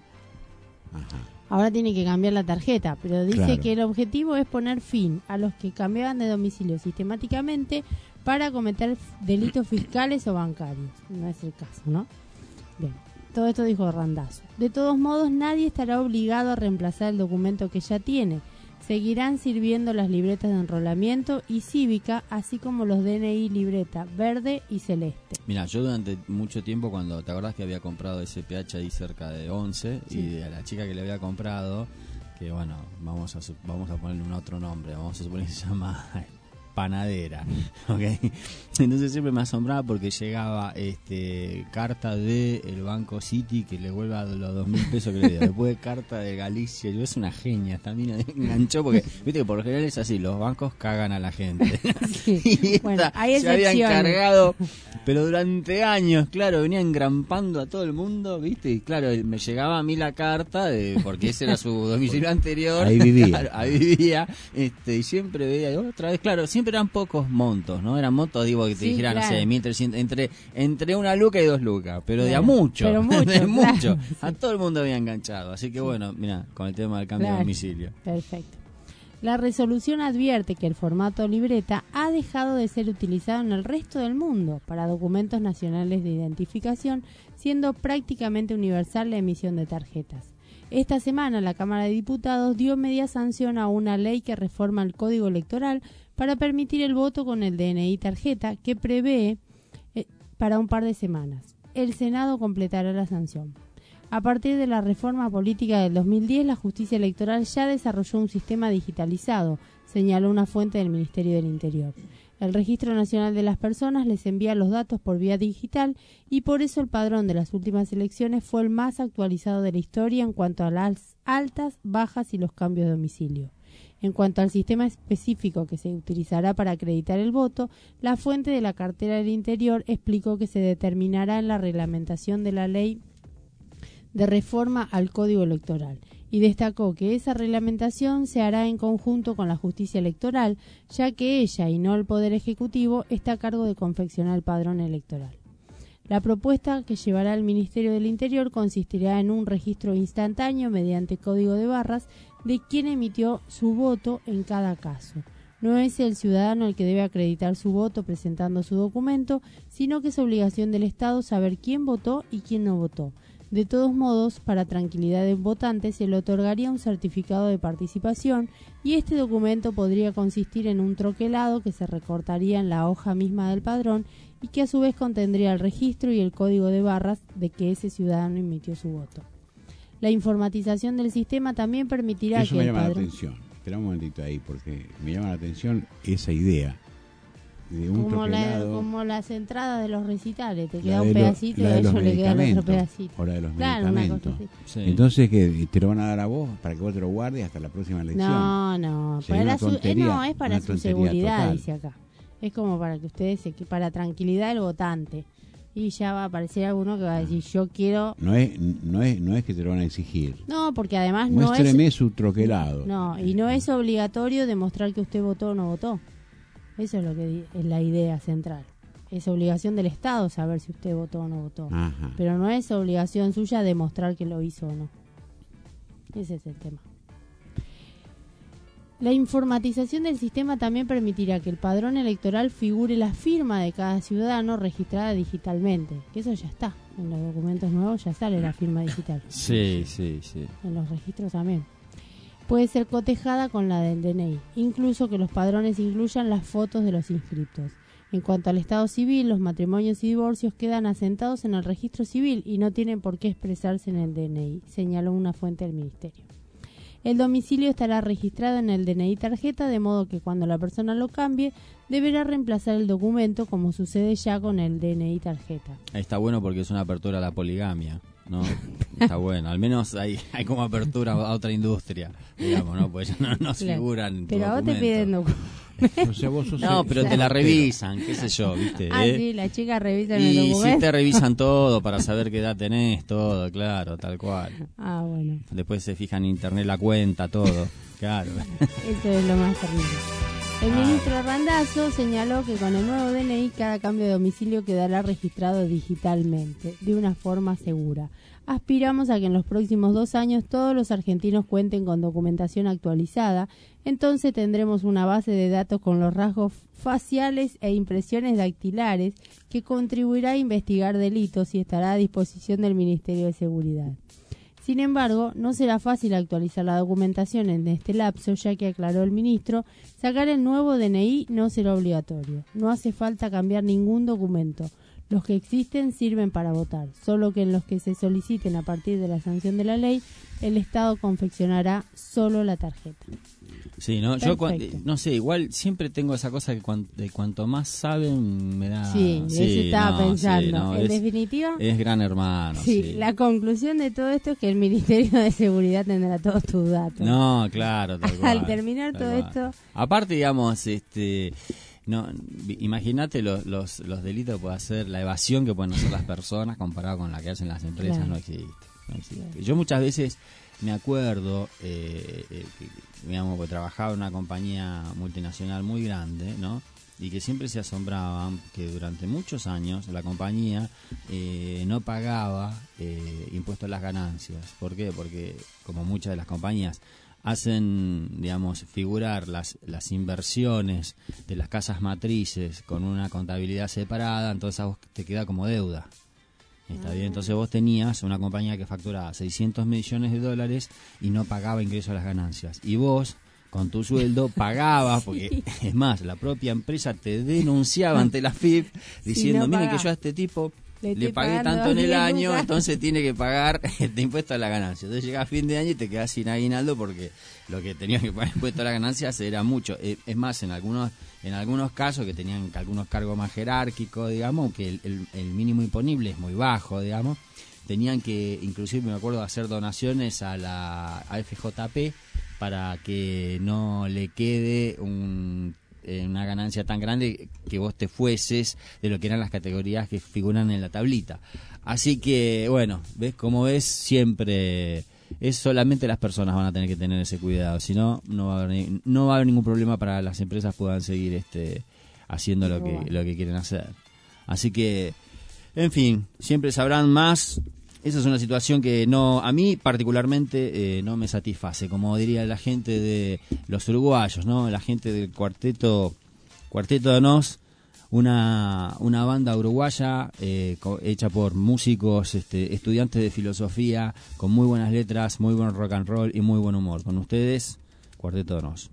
Ajá. Ahora tiene que cambiar la tarjeta, pero dice Claro. que el objetivo es poner fin a los que cambiaban de domicilio sistemáticamente para cometer delitos fiscales o bancarios. No es el caso, ¿no? Bien, todo esto dijo Randazzo. De todos modos, nadie estará obligado a reemplazar el documento que ya tiene. Seguirán sirviendo las libretas de enrolamiento y cívica, así como los D N I libreta verde y celeste. Mira, yo durante mucho tiempo, cuando te acordás que había comprado ese P H ahí cerca de once, Sí. y a la chica que le había comprado, que bueno, vamos a su- vamos a ponerle un otro nombre, vamos a suponer que se llama Panadera, ¿ok? Entonces siempre me asombraba porque llegaba este carta de el Banco City que le vuelva los dos mil pesos que le dio, después carta de Galicia. Yo es una genia, también enganchó porque viste que por lo general es así, los bancos cagan a la gente. Sí. Y esta Bueno, hay se había excepciones. encargado, pero durante años, claro, venía engrampando a todo el mundo, viste, y claro, me llegaba a mí la carta de porque ese era su domicilio anterior. Ahí vivía. Claro, ahí vivía, este, y siempre veía otra vez, claro, siempre eran pocos montos, ¿no? Eran montos, digo, que te Sí, dijeran, claro. no sé, mil trescientos, entre, entre una luca y dos lucas, pero de a Claro, mucho, pero mucho, de mucho. claro, A todo el mundo había enganchado, así que bueno, mira, con el tema del cambio Claro. de domicilio. Perfecto. La resolución advierte que el formato libreta ha dejado de ser utilizado en el resto del mundo para documentos nacionales de identificación, siendo prácticamente universal la emisión de tarjetas. Esta semana la Cámara de Diputados dio media sanción a una ley que reforma el Código Electoral para permitir el voto con el D N I tarjeta que prevé eh, para un par de semanas. El Senado completará la sanción. A partir de la reforma política del dos mil diez, la justicia electoral ya desarrolló un sistema digitalizado, señaló una fuente del Ministerio del Interior. El Registro Nacional de las Personas les envía los datos por vía digital y por eso el padrón de las últimas elecciones fue el más actualizado de la historia en cuanto a las altas, bajas y los cambios de domicilio. En cuanto al sistema específico que se utilizará para acreditar el voto, la fuente de la cartera del Interior explicó que se determinará en la reglamentación de la ley de reforma al Código Electoral y destacó que esa reglamentación se hará en conjunto con la justicia electoral, ya que ella y no el Poder Ejecutivo está a cargo de confeccionar el padrón electoral. La propuesta que llevará el Ministerio del Interior consistirá en un registro instantáneo mediante código de barras de quien emitió su voto en cada caso. No es el ciudadano el que debe acreditar su voto presentando su documento, sino que es obligación del Estado saber quién votó y quién no votó. De todos modos, para tranquilidad del votante, se le otorgaría un certificado de participación y este documento podría consistir en un troquelado que se recortaría en la hoja misma del padrón y que a su vez contendría el registro y el código de barras de que ese ciudadano emitió su voto. La informatización del sistema también permitirá Eso que me el llama la padrón... atención. Espera un momentito ahí, porque me llama la atención esa idea de un Como, la, troquelado. como las entradas de los recitales, te La queda de un lo- pedacito y la a de los ellos le queda el otro medicamentos, pedacito. o la de los Claro, una medicamentos. cosa así. Sí. Entonces, que te lo van a dar a vos para que vos te lo guardes hasta la próxima elección. No, no, Sería para una su, eh, tontería, no, es para una su tontería seguridad, total. dice acá. Es como para que ustedes, se, que para tranquilidad del votante. Y ya va a aparecer alguno que va a decir, yo quiero... No es, no es, no es que te lo van a exigir. No, porque además no Muéstreme es... su troquelado. No, y no es obligatorio demostrar que usted votó o no votó. Eso es lo que di- es la idea central. Es obligación del Estado saber si usted votó o no votó. Ajá. Pero no es obligación suya demostrar que lo hizo o no. Ese es el tema. La informatización del sistema también permitirá que el padrón electoral figure la firma de cada ciudadano registrada digitalmente, que eso ya está, en los documentos nuevos ya sale la firma digital. Sí, sí, sí. En los registros también. Puede ser cotejada con la del D N I, incluso que los padrones incluyan las fotos de los inscriptos. En cuanto al estado civil, los matrimonios y divorcios quedan asentados en el registro civil y no tienen por qué expresarse en el D N I, señaló una fuente del ministerio. El domicilio estará registrado en el D N I tarjeta, de modo que cuando la persona lo cambie, deberá reemplazar el documento como sucede ya con el D N I tarjeta. Ahí está bueno porque es una apertura a la poligamia, ¿no? Está bueno, al menos hay, hay como apertura a otra industria, digamos, ¿no? Pues no nos Claro. figuran en tu Pero a vos te documento. piden documentos. O sea, vos sos No, el- pero te la revisan, qué sé yo, ¿viste? Ah, ¿Eh? sí, la chica revisa el Y sí documento. te revisan todo para saber qué edad tenés, todo, claro, tal cual. Ah, bueno, Después se fijan en internet la cuenta, todo, claro. eso es lo más terrible. El Ah. ministro Randazzo señaló que con el nuevo D N I cada cambio de domicilio quedará registrado digitalmente, de una forma segura. Aspiramos a que en los próximos dos años todos los argentinos cuenten con documentación actualizada, entonces tendremos una base de datos con los rasgos faciales e impresiones dactilares que contribuirá a investigar delitos y estará a disposición del Ministerio de Seguridad. Sin embargo, no será fácil actualizar la documentación en este lapso, ya que aclaró el ministro, sacar el nuevo D N I no será obligatorio. No hace falta cambiar ningún documento. Los que existen sirven para votar, solo que en los que se soliciten a partir de la sanción de la ley, el Estado confeccionará solo la tarjeta. Sí, ¿no? Yo, cuan- Perfecto. no sé, igual siempre tengo esa cosa que cuan- de cuanto más saben me da... Sí, eso estaba no, pensando. sí, no, En es, definitiva, es gran hermano, sí, sí. la conclusión de todo esto es que el Ministerio de Seguridad tendrá todos tus datos. No, claro, tal cual. Al terminar tal todo cual. esto, Aparte, digamos, este... No, vi- imagínate los, los, los delitos que puede hacer, la evasión que pueden hacer las personas comparado con la que hacen las empresas, Claro. no existe. no existe. Yo muchas veces me acuerdo, eh, eh, que, digamos, que trabajaba en una compañía multinacional muy grande, ¿no? Y que siempre se asombraban que durante muchos años la compañía eh, no pagaba eh, impuestos a las ganancias. ¿Por qué? Porque como muchas de las compañías hacen, digamos, figurar las, las inversiones de las casas matrices con una contabilidad separada, entonces a vos te queda como deuda. Está bien, entonces vos tenías una compañía que facturaba seiscientos millones de dólares y no pagaba ingreso a las ganancias. Y vos, con tu sueldo, pagabas, porque es más, la propia empresa te denunciaba ante la F I P diciendo, no miren paga. que yo a este tipo Le le, estoy pagué pagando tanto en el diez año, lucas. entonces tiene que pagar este impuesto a la ganancia. Entonces llega a fin de año y te quedas sin aguinaldo porque lo que tenías que pagar impuesto a las ganancias era mucho. Eh, Es más, en algunos en algunos casos que tenían algunos cargos más jerárquicos, digamos, que el, el- el mínimo imponible es muy bajo, digamos, tenían que, inclusive me acuerdo, hacer donaciones a la a F J P para que no le quede un eh, una ganancia tan grande que vos te fueses de lo que eran las categorías que figuran en la tablita. Así que, bueno, ves, como ves, siempre es solamente las personas van a tener que tener ese cuidado, si no, no va a haber, ni- no va a haber ningún problema para las empresas puedan seguir este haciendo lo que, lo que quieren hacer. Así que, en fin, siempre sabrán más. Esa es una situación que no, a mí particularmente eh, no me satisface, como diría la gente de los uruguayos, ¿no? La gente del cuarteto, Cuarteto de Nos, una, una banda uruguaya eh, co- hecha por músicos, este, estudiantes de filosofía, con muy buenas letras, muy buen rock and roll y muy buen humor. Con ustedes, Cuarteto de Nos.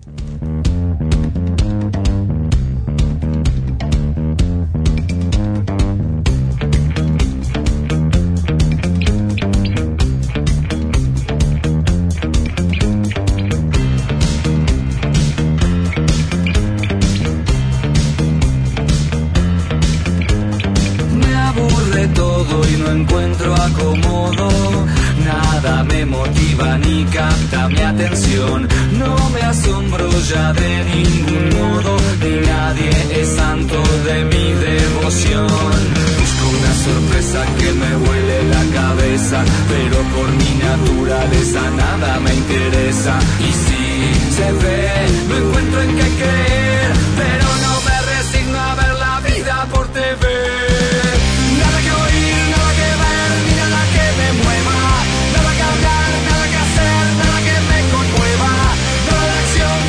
Me aburre todo y no encuentro acomodo. Nada me motiva ni capta mi atención. No me asombro ya de ningún modo. Ni nadie es santo de mi devoción. Busco una sorpresa que me vuele la cabeza, pero por mi naturaleza nada me interesa. Y si se ve, no encuentro en qué creer, pero no me resigno a ver la vida por T V. Nada que oír, nada que ver, ni nada que me mueva. Nada que hablar, nada que hacer, nada que me conmueva. Nada de acción,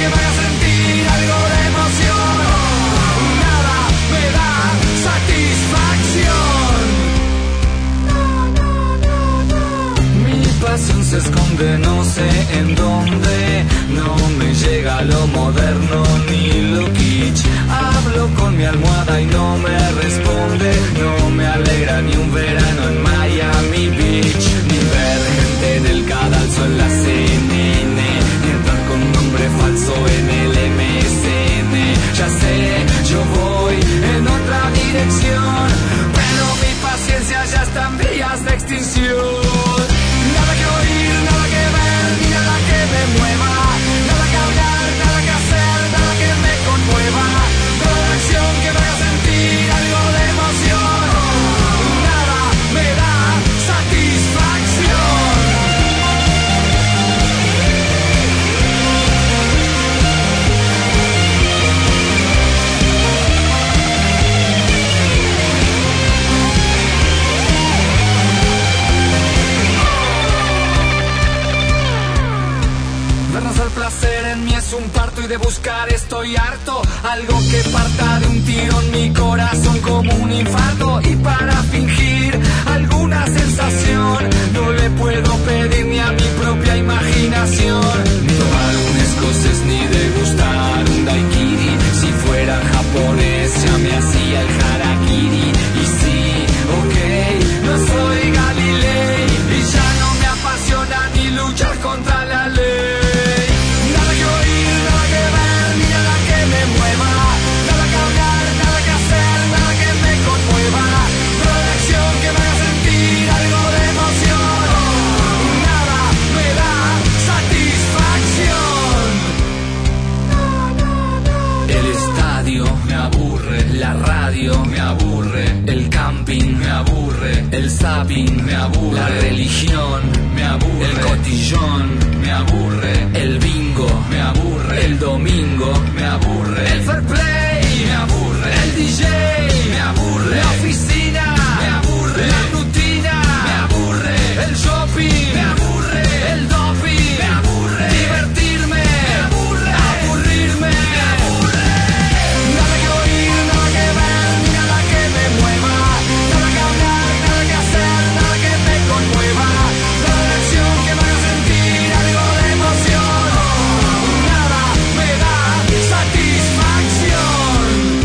dónde, no sé en dónde. No me llega lo moderno ni lo kitsch. Hablo con mi almohada y no me responde. No me alegra ni un verano en Miami Beach, ni ver gente del cadalso en la C N N, ni entrar con un nombre falso en el M S N. Ya sé, yo voy en otra dirección, pero mi paciencia ya está en vías de extinción. Nada que oír, nada que ver, ni nada que me mueva. Nada que hablar, nada que hacer, nada que me conmueva. Toda acción que me haga sentir algo de emoción. Nada me da satisfacción. Vernos al placer en mí es un parto y de buscar estoy harto. Algo que parta de un tiro en mi corazón como un infarto. Y para fingir alguna sensación no le puedo pedir ni a mi propia imaginación ni tomar un escocés ni degustar un daiquiri. Si fuera japonés ya me hacía el harakiri. Y sí, ok, no soy Galilei y ya no me apasiona ni luchar contra la ley. Nada que oír, nada que ver, ni nada que me mueva. Nada que hablar, nada que hacer, nada que me conmueva. Toda acción que me haga sentir algo de emoción. Nada me da satisfacción. El estadio me aburre, la radio me aburre, el camping me aburre, el zapping me aburre, la religión me aburre, el cotillón me aburre, el bingo me aburre, el domingo me aburre, el fair play me aburre, el D J me aburre, la oficina me aburre, la rutina me aburre, el shopping me aburre, el doping me aburre, divertirme me aburre, aburrirme me aburre. Nada que oír, nada que ver, ni nada que me mueva. Nada que hablar, nada que hacer, nada que me conmueva. Toda acción que me haga sentir algo de emoción. Nada me da satisfacción.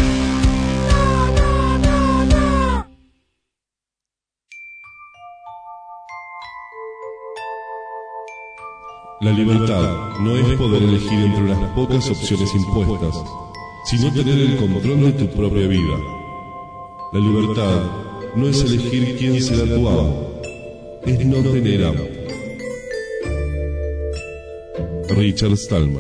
La libertad no es poder elegir entre las pocas opciones impuestas, sino tener el control de tu propia vida. La libertad no es elegir quién será tu amo, es no tener amo. Richard Stallman.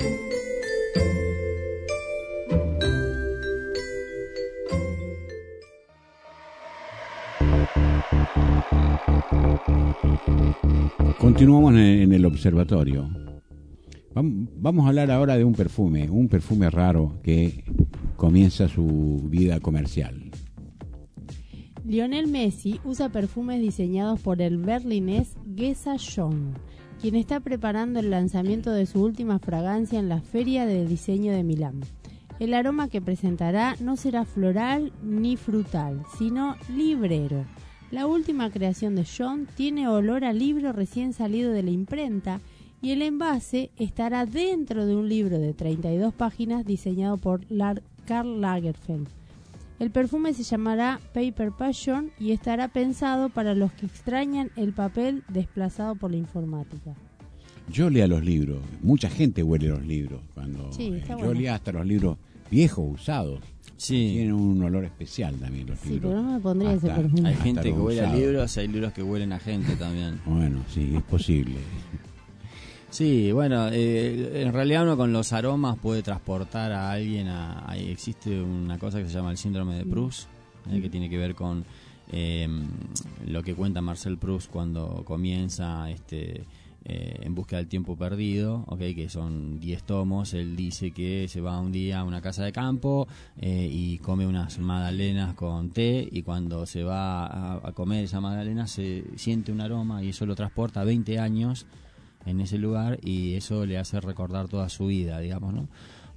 Continuamos en en el observatorio. Vam- Vamos a hablar ahora de un perfume, un perfume raro que comienza su vida comercial. Lionel Messi usa perfumes diseñados por el berlinés Gesa John, quien está preparando el lanzamiento de su última fragancia en la Feria de Diseño de Milán. El aroma que presentará no será floral ni frutal, sino librero. La última creación de John tiene olor a libro recién salido de la imprenta y el envase estará dentro de un libro de treinta y dos páginas diseñado por Lar- Karl Lagerfeld. El perfume se llamará Paper Passion y estará pensado para los que extrañan el papel desplazado por la informática. Yo leo los libros, mucha gente huele los libros. Cuando Sí, eh, está yo bueno. olía hasta los libros viejos, usados. Sí. Tienen un olor especial también los Sí, libros. pero no me pondría ese Hasta- perfume. Hay hasta gente los que huele a usados. libros, hay libros que huelen a gente también. Bueno, sí, es posible. Sí, bueno, eh, en realidad uno con los aromas puede transportar a alguien a, a- existe una cosa que se llama el síndrome de Proust, eh, que tiene que ver con eh, lo que cuenta Marcel Proust cuando comienza este eh, En busca del tiempo perdido, okay, que son diez tomos. Él dice que se va un día a una casa de campo eh, y come unas magdalenas con té, y cuando se va a, a comer esa magdalena se siente un aroma y eso lo transporta a veinte años en ese lugar, y eso le hace recordar toda su vida, digamos, ¿no?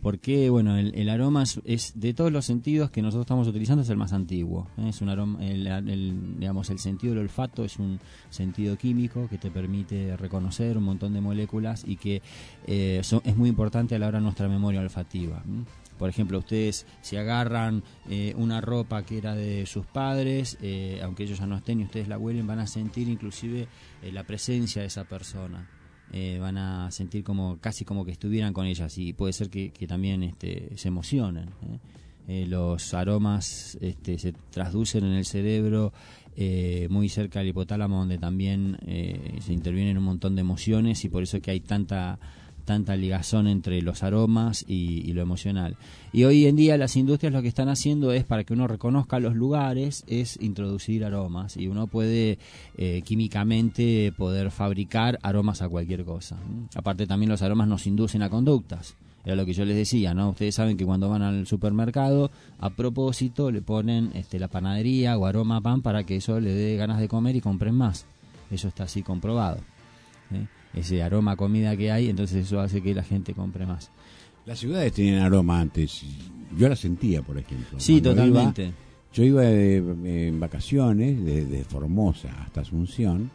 Porque, bueno, el, el aroma es, es de todos los sentidos que nosotros estamos utilizando es el más antiguo. ¿eh? Es un aroma, el, el, digamos, el sentido del olfato es un sentido químico que te permite reconocer un montón de moléculas y que eh, son, es muy importante a la hora de nuestra memoria olfativa. ¿eh? Por ejemplo, ustedes si agarran eh, una ropa que era de sus padres, eh, aunque ellos ya no estén y ustedes la huelen, van a sentir inclusive eh, la presencia de esa persona. Eh, van a sentir como casi como que estuvieran con ellas y puede ser que, que también este, se emocionen. ¿eh? Eh, los aromas este, se traducen en el cerebro eh, muy cerca del hipotálamo, donde también eh, se intervienen un montón de emociones y por eso es que hay tanta tanta ligazón entre los aromas y, y lo emocional. Y hoy en día las industrias lo que están haciendo es, para que uno reconozca los lugares, es introducir aromas y uno puede eh, químicamente poder fabricar aromas a cualquier cosa. ¿Mm? Aparte también los aromas nos inducen a conductas. Era lo que yo les decía, ¿no? Ustedes saben que cuando van al supermercado, a propósito le ponen este, la panadería o aroma a pan para que eso le dé ganas de comer y compren más. Eso está así comprobado. ¿eh? Ese aroma a comida que hay, entonces eso hace que la gente compre más. Las ciudades tenían aroma antes, yo la sentía, por ejemplo. Sí, Cuando totalmente. Iba, yo iba de, de, en vacaciones desde Formosa hasta Asunción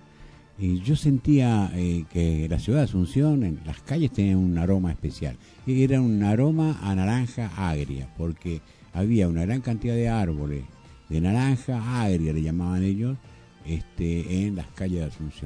y yo sentía eh, que la ciudad de Asunción, en las calles tenían un aroma especial. Era un aroma a naranja agria, porque había una gran cantidad de árboles de naranja agria, le llamaban ellos, este, en las calles de Asunción.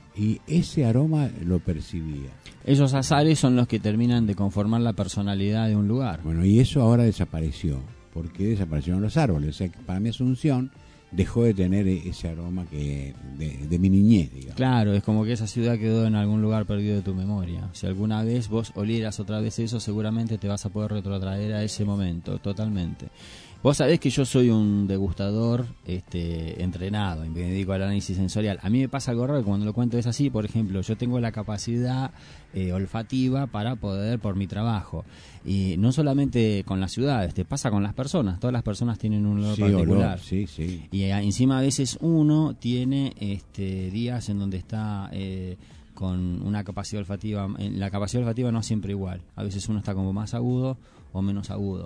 Y ese aroma lo percibía. Esos azares son los que terminan de conformar la personalidad de un lugar. Bueno, y eso ahora desapareció, porque desaparecieron los árboles. O sea, que para mí Asunción dejó de tener ese aroma que de, de mi niñez, digamos. Claro, es como que esa ciudad quedó en algún lugar perdido de tu memoria. Si alguna vez vos olieras otra vez eso, seguramente te vas a poder retrotraer a ese momento, totalmente. Vos sabés que yo soy un degustador este, entrenado, y me dedico al análisis sensorial. A mí me pasa algo raro cuando lo cuento es así. Por ejemplo, yo tengo la capacidad eh, olfativa para poder, por mi trabajo. Y no solamente con las ciudades, te pasa con las personas. Todas las personas tienen un olor sí, particular. Olor, sí, sí. Y eh, encima a veces uno tiene este, días en donde está... Eh, con una capacidad olfativa. La capacidad olfativa no es siempre igual. A veces uno está como más agudo o menos agudo.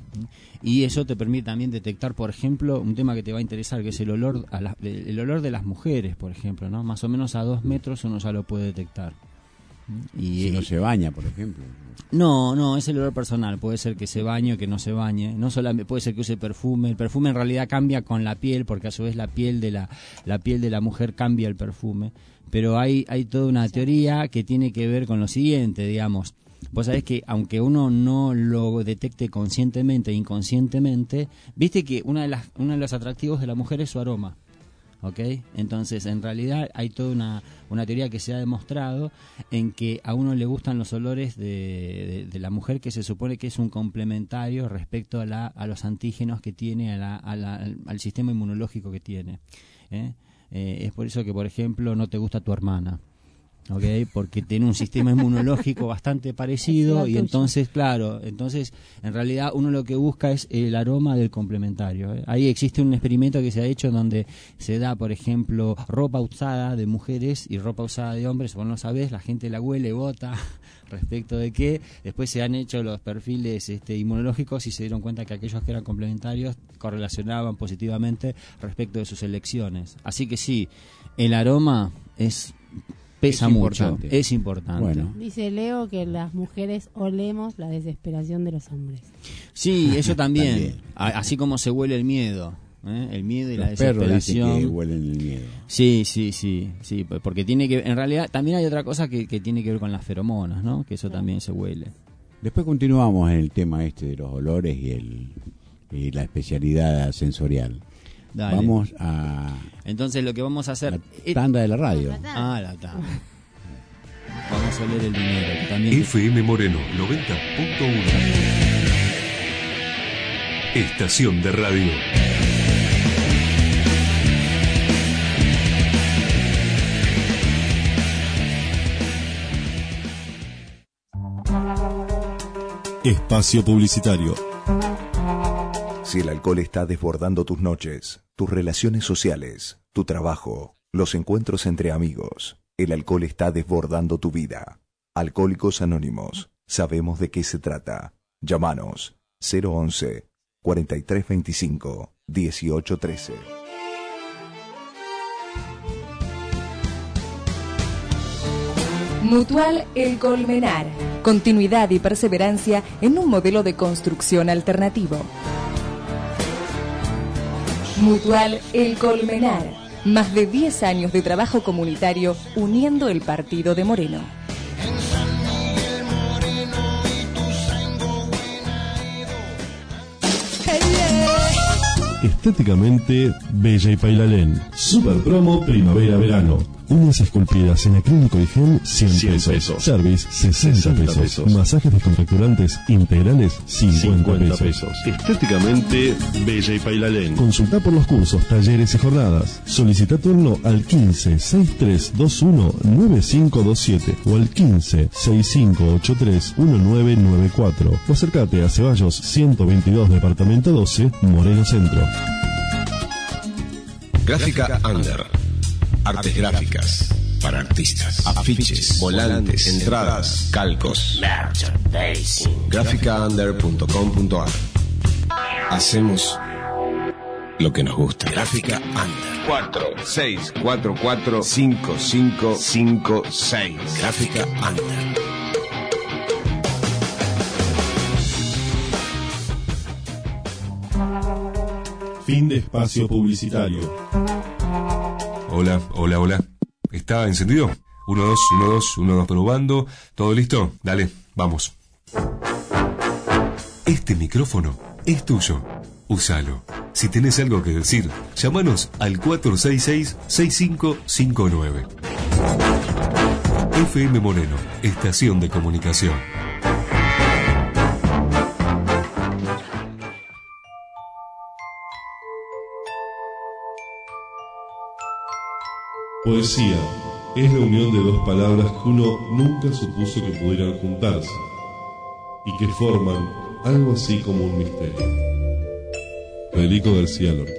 Y eso te permite también detectar, por ejemplo, un tema que te va a interesar, que es el olor a la, el olor de las mujeres, por ejemplo, ¿no? Más o menos a dos metros uno ya lo puede detectar. Y, si no se baña, por ejemplo. No, no, es el olor personal. Puede ser que se bañe o que no se bañe. No solamente puede ser que use perfume. El perfume en realidad cambia con la piel, porque a su vez la piel de la la piel de la mujer cambia el perfume. Pero hay hay toda una teoría que tiene que ver con lo siguiente, digamos. Vos sabés que aunque uno no lo detecte conscientemente e inconscientemente, viste que una de las uno de los atractivos de la mujer es su aroma. ¿Ok? Entonces, en realidad hay toda una, una teoría que se ha demostrado en que a uno le gustan los olores de, de, de la mujer, que se supone que es un complementario respecto a, la, a los antígenos que tiene, a la, a la, al, al sistema inmunológico que tiene. ¿eh? Eh, es por eso que, por ejemplo, no te gusta tu hermana. Okay, porque tiene un sistema inmunológico bastante parecido y entonces, claro, entonces en realidad uno lo que busca es el aroma del complementario. ¿eh? Ahí existe un experimento que se ha hecho donde se da, por ejemplo, ropa usada de mujeres y ropa usada de hombres. Vos no sabés, la gente la huele, vota respecto de que después se han hecho los perfiles este, inmunológicos y se dieron cuenta que aquellos que eran complementarios correlacionaban positivamente respecto de sus elecciones. Así que sí, el aroma es... pesa es mucho, importante. es importante. Bueno. Dice Leo que las mujeres olemos la desesperación de los hombres. Sí, eso también. También. A- así como se huele el miedo, ¿eh? El miedo y Los la perros dicen desesperación. que huelen el miedo. Sí, sí, sí, sí, porque tiene que, en realidad, también hay otra cosa que, que tiene que ver con las feromonas, ¿no? Que eso también se huele. Después continuamos en el tema este de los olores y el y la especialidad sensorial. Dale. Vamos a Entonces lo que vamos a hacer... la tanda de la radio. Ah, la tanda. Vamos a oler el dinero. Que también F M Moreno noventa punto uno. Estación de radio. Espacio publicitario. Si el alcohol está desbordando tus noches, tus relaciones sociales, tu trabajo, los encuentros entre amigos, el alcohol está desbordando tu vida. Alcohólicos Anónimos, sabemos de qué se trata. Llámanos cero once, cuarenta y tres veinticinco, dieciocho trece. Mutual El Colmenar. Continuidad y perseverancia en un modelo de construcción alternativo. Mutual El Colmenar. Más de diez años de trabajo comunitario uniendo el partido de Moreno. Estéticamente Bella y Pailalén. Super promo primavera-verano. Uñas esculpidas en acrílico y gel, cien pesos. Service, sesenta pesos. Masajes descontracturantes integrales, cincuenta pesos. Estéticamente Bella y Pailalén. Consulta por los cursos, talleres y jornadas. Solicita turno al quince, sesenta y tres veintiuno, noventa y cinco veintisiete o al quince, sesenta y cinco ochenta y tres, diecinueve noventa y cuatro. O acércate a Ceballos ciento veintidós, departamento doce, Moreno Centro. Gráfica Under. Artes gráficas para artistas, afiches, volantes, entradas, calcos. Merchandising. gráfica under punto com punto a r. Hacemos lo que nos gusta. Gráfica Under. cuatro seis cuatro cuatro cinco cinco cinco seis. Gráfica Under. Fin de espacio publicitario. Hola, hola, hola. ¿Está encendido? uno, dos, uno, dos, uno, dos, probando. ¿Todo listo? Dale, vamos. Este micrófono es tuyo. Úsalo. Si tenés algo que decir, llámanos al cuatro seis seis, seis cinco cinco nueve. F M Moreno, estación de comunicación. Poesía es la unión de dos palabras que uno nunca supuso que pudieran juntarse y que forman algo así como un misterio. Federico García Lorca.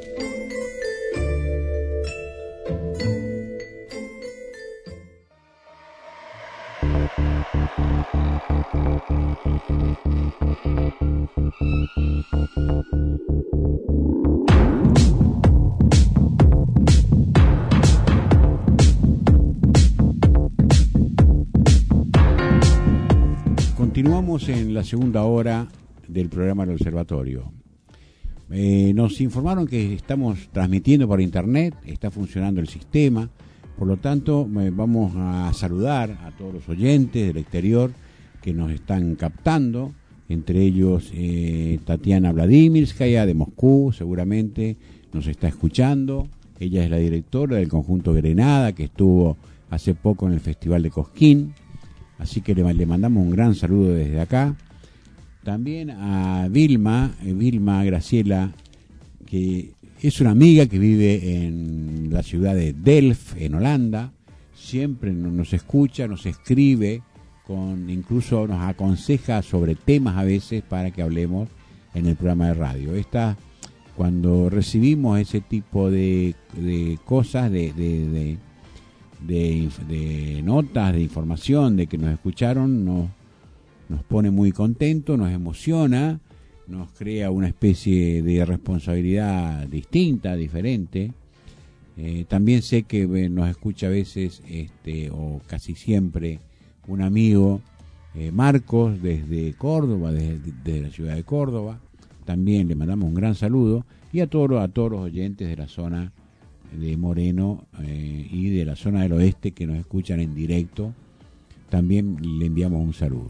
Continuamos en la segunda hora del programa del Observatorio. Eh, nos informaron que estamos transmitiendo por internet, está funcionando el sistema, por lo tanto eh, vamos a saludar a todos los oyentes del exterior que nos están captando, entre ellos eh, Tatiana Vladimirskaya de Moscú, seguramente nos está escuchando. Ella es la directora del conjunto Grenada, que estuvo hace poco en el Festival de Cosquín. Así que le, le mandamos un gran saludo desde acá. También a Vilma, eh, Vilma Graciela, que es una amiga que vive en la ciudad de Delft, en Holanda. Siempre nos escucha, nos escribe, con incluso nos aconseja sobre temas a veces para que hablemos en el programa de radio. Esta, cuando recibimos ese tipo de, de cosas, de... de, de De, de notas, de información, de que nos escucharon, nos, nos pone muy contentos, nos emociona, nos crea una especie de responsabilidad distinta, diferente. Eh, también sé que eh, nos escucha a veces, este, o casi siempre, un amigo, eh, Marcos, desde Córdoba, desde, desde la ciudad de Córdoba. También le mandamos un gran saludo, y a todos, a todos los oyentes de la zona de Moreno eh, y de la zona del oeste que nos escuchan en directo, también le enviamos un saludo.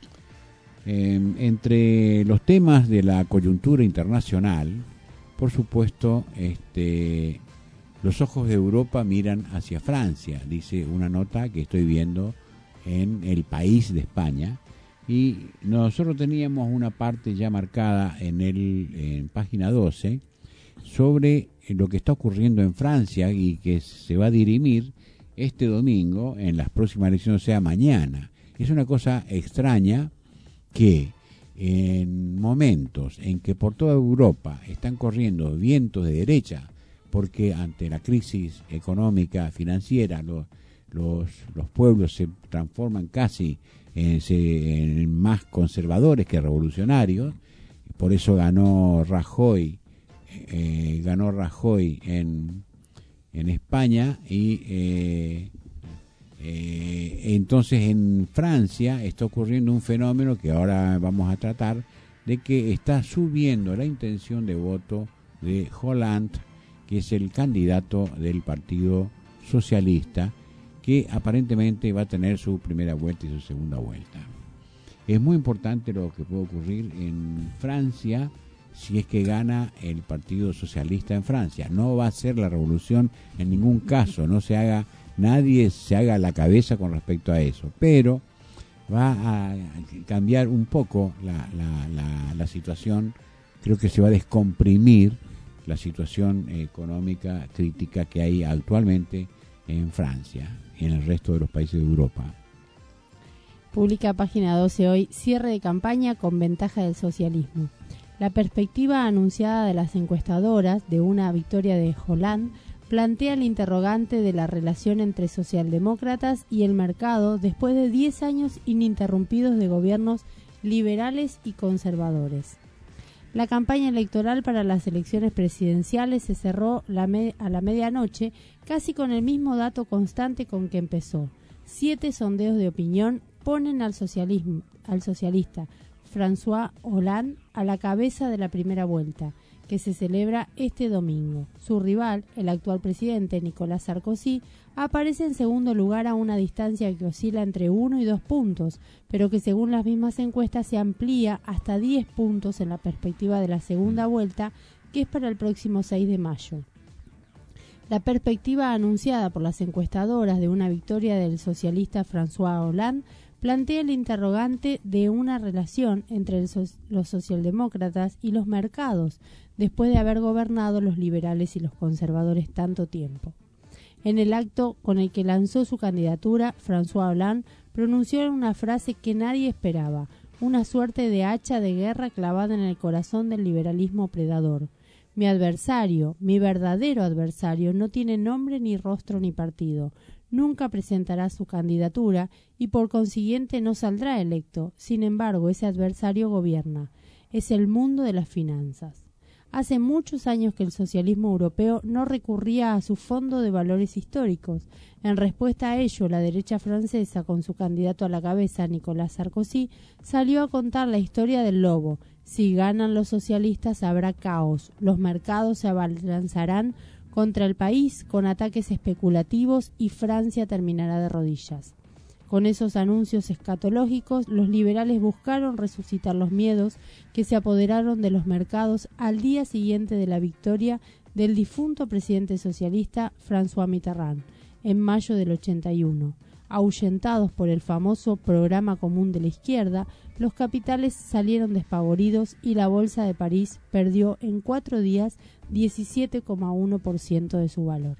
Eh, entre los temas de la coyuntura internacional, por supuesto, este, los ojos de Europa miran hacia Francia, dice una nota que estoy viendo en El País de España, y nosotros teníamos una parte ya marcada en el en página doce sobre lo que está ocurriendo en Francia y que se va a dirimir este domingo en las próximas elecciones, o sea, mañana. Es una cosa extraña que en momentos en que por toda Europa están corriendo vientos de derecha, porque ante la crisis económica, financiera, los, los, los pueblos se transforman casi en, se, en más conservadores que revolucionarios. Por eso ganó Rajoy, eh, ganó Rajoy en, en España y eh, eh, entonces en Francia está ocurriendo un fenómeno que ahora vamos a tratar, de que está subiendo la intención de voto de Hollande, que es el candidato del Partido Socialista, que aparentemente va a tener su primera vuelta y su segunda vuelta. Es muy importante lo que puede ocurrir en Francia si es que gana el Partido Socialista en Francia. No va a ser la revolución en ningún caso, no se haga, nadie se haga la cabeza con respecto a eso, pero va a cambiar un poco la, la, la, la situación. Creo que se va a descomprimir la situación económica crítica que hay actualmente en Francia y en el resto de los países de Europa. Publica Página doce hoy, cierre de campaña con ventaja del socialismo. La perspectiva anunciada de las encuestadoras de una victoria de Hollande plantea el interrogante de la relación entre socialdemócratas y el mercado después de diez años ininterrumpidos de gobiernos liberales y conservadores. La campaña electoral para las elecciones presidenciales se cerró la me- a la medianoche casi con el mismo dato constante con que empezó. Siete sondeos de opinión ponen al socialismo, al socialista François Hollande a la cabeza de la primera vuelta, que se celebra este domingo. Su rival, el actual presidente Nicolas Sarkozy, aparece en segundo lugar a una distancia que oscila entre uno y dos puntos, pero que según las mismas encuestas se amplía hasta diez puntos en la perspectiva de la segunda vuelta, que es para el próximo seis de mayo. La perspectiva anunciada por las encuestadoras de una victoria del socialista François Hollande plantea el interrogante de una relación entre el so- los socialdemócratas y los mercados, después de haber gobernado los liberales y los conservadores tanto tiempo. En el acto con el que lanzó su candidatura, François Hollande pronunció una frase que nadie esperaba, una suerte de hacha de guerra clavada en el corazón del liberalismo predador. Mi adversario, mi verdadero adversario, no tiene nombre ni rostro ni partido. Nunca presentará su candidatura y por consiguiente no saldrá electo. Sin embargo, ese adversario gobierna. Es el mundo de las finanzas. Hace muchos años que el socialismo europeo no recurría a su fondo de valores históricos. En respuesta a ello, la derecha francesa, con su candidato a la cabeza, Nicolas Sarkozy, salió a contar la historia del lobo. Si ganan los socialistas habrá caos. Los mercados se abalanzarán contra el país con ataques especulativos y Francia terminará de rodillas. Con esos anuncios escatológicos, los liberales buscaron resucitar los miedos que se apoderaron de los mercados al día siguiente de la victoria del difunto presidente socialista François Mitterrand, en mayo del ochenta y uno. Ahuyentados por el famoso programa común de la izquierda, los capitales salieron despavoridos y la bolsa de París perdió en cuatro días diecisiete coma uno por ciento de su valor.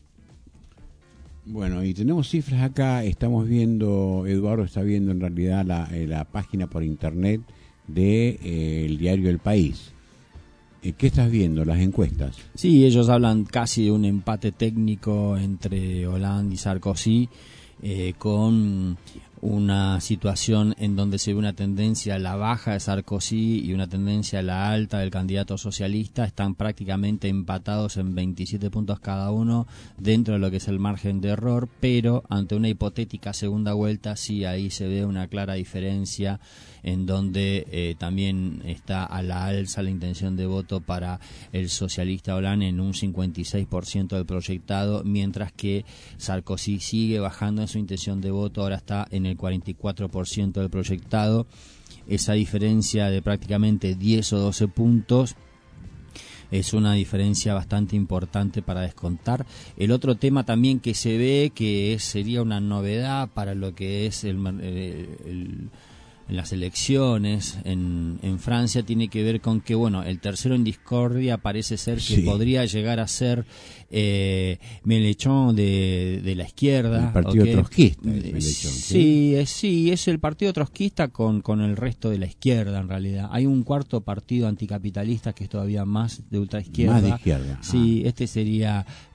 Bueno, y tenemos cifras acá, estamos viendo, Eduardo está viendo en realidad la, eh, la página por internet de eh, el diario El País. Eh, ¿Qué estás viendo? ¿Las encuestas? Sí, ellos hablan casi de un empate técnico entre Hollande y Sarkozy, eh, con una situación en donde se ve una tendencia a la baja de Sarkozy y una tendencia a la alta del candidato socialista. Están prácticamente empatados en veintisiete puntos cada uno dentro de lo que es el margen de error, pero ante una hipotética segunda vuelta sí ahí se ve una clara diferencia en donde eh, también está a la alza la intención de voto para el socialista Hollande en un cincuenta y seis por ciento del proyectado, mientras que Sarkozy sigue bajando en su intención de voto, ahora está en el cuarenta y cuatro por ciento del proyectado. Esa diferencia de prácticamente diez o doce puntos es una diferencia bastante importante para descontar. El otro tema también que se ve que es, sería una novedad para lo que es el, el, el en las elecciones en, en Francia tiene que ver con que, bueno, el tercero en discordia parece ser que sí. podría llegar a ser eh, Mélenchon de, de la izquierda. El partido ¿okay? trotskista. Eh, sí, es, sí, es el partido trotskista con, con el resto de la izquierda, en realidad. Hay un cuarto partido anticapitalista que es todavía más de ultraizquierda. Más de izquierda. Sí, ah. este sería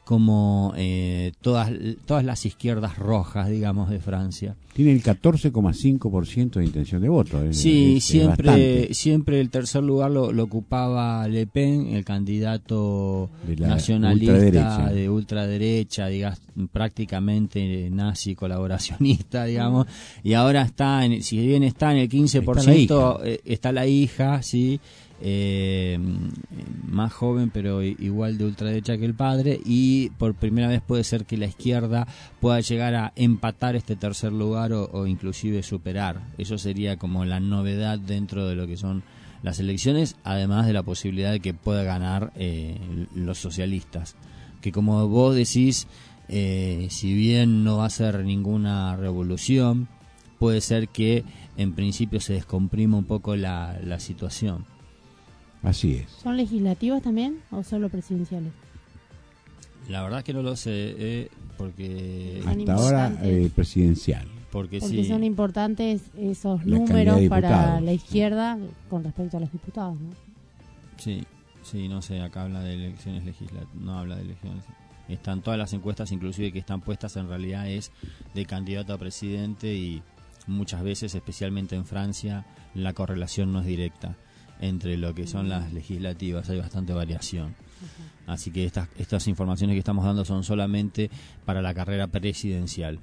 como eh, todas todas las izquierdas rojas, digamos, de Francia. Tiene el catorce coma cinco por ciento de intención de voto. Es, Sí, es, siempre bastante. siempre el tercer lugar lo, lo ocupaba Le Pen, el candidato De la nacionalista ultraderecha. de ultraderecha, digamos, prácticamente nazi colaboracionista, digamos, y ahora está, en, si bien está en el quince por ciento, Está la eh, está la hija, sí, eh, más joven pero i- igual de ultraderecha que el padre, y por primera vez puede ser que la izquierda pueda llegar a empatar este tercer lugar o, o inclusive superar. Eso sería como la novedad dentro de lo que son las elecciones, además de la posibilidad de que pueda ganar eh, los socialistas, que como vos decís, eh, si bien no va a ser ninguna revolución, puede ser que en principio se descomprima un poco la, la situación. Así es. ¿Son legislativas también o solo presidenciales? La verdad que no lo sé, eh, porque... Hasta ahora eh, presidencial. Porque, Porque sí, son importantes esos La cantidad números de para diputados. la izquierda con respecto a los diputados, ¿no? sí, sí, no sé, acá habla de elecciones legislativas, no habla de elecciones. Están todas las encuestas, inclusive que están puestas en realidad es de candidato a presidente, y muchas veces, especialmente en Francia, la correlación no es directa entre lo que son las legislativas, hay bastante variación. Así que estas estas informaciones que estamos dando son solamente para la carrera presidencial.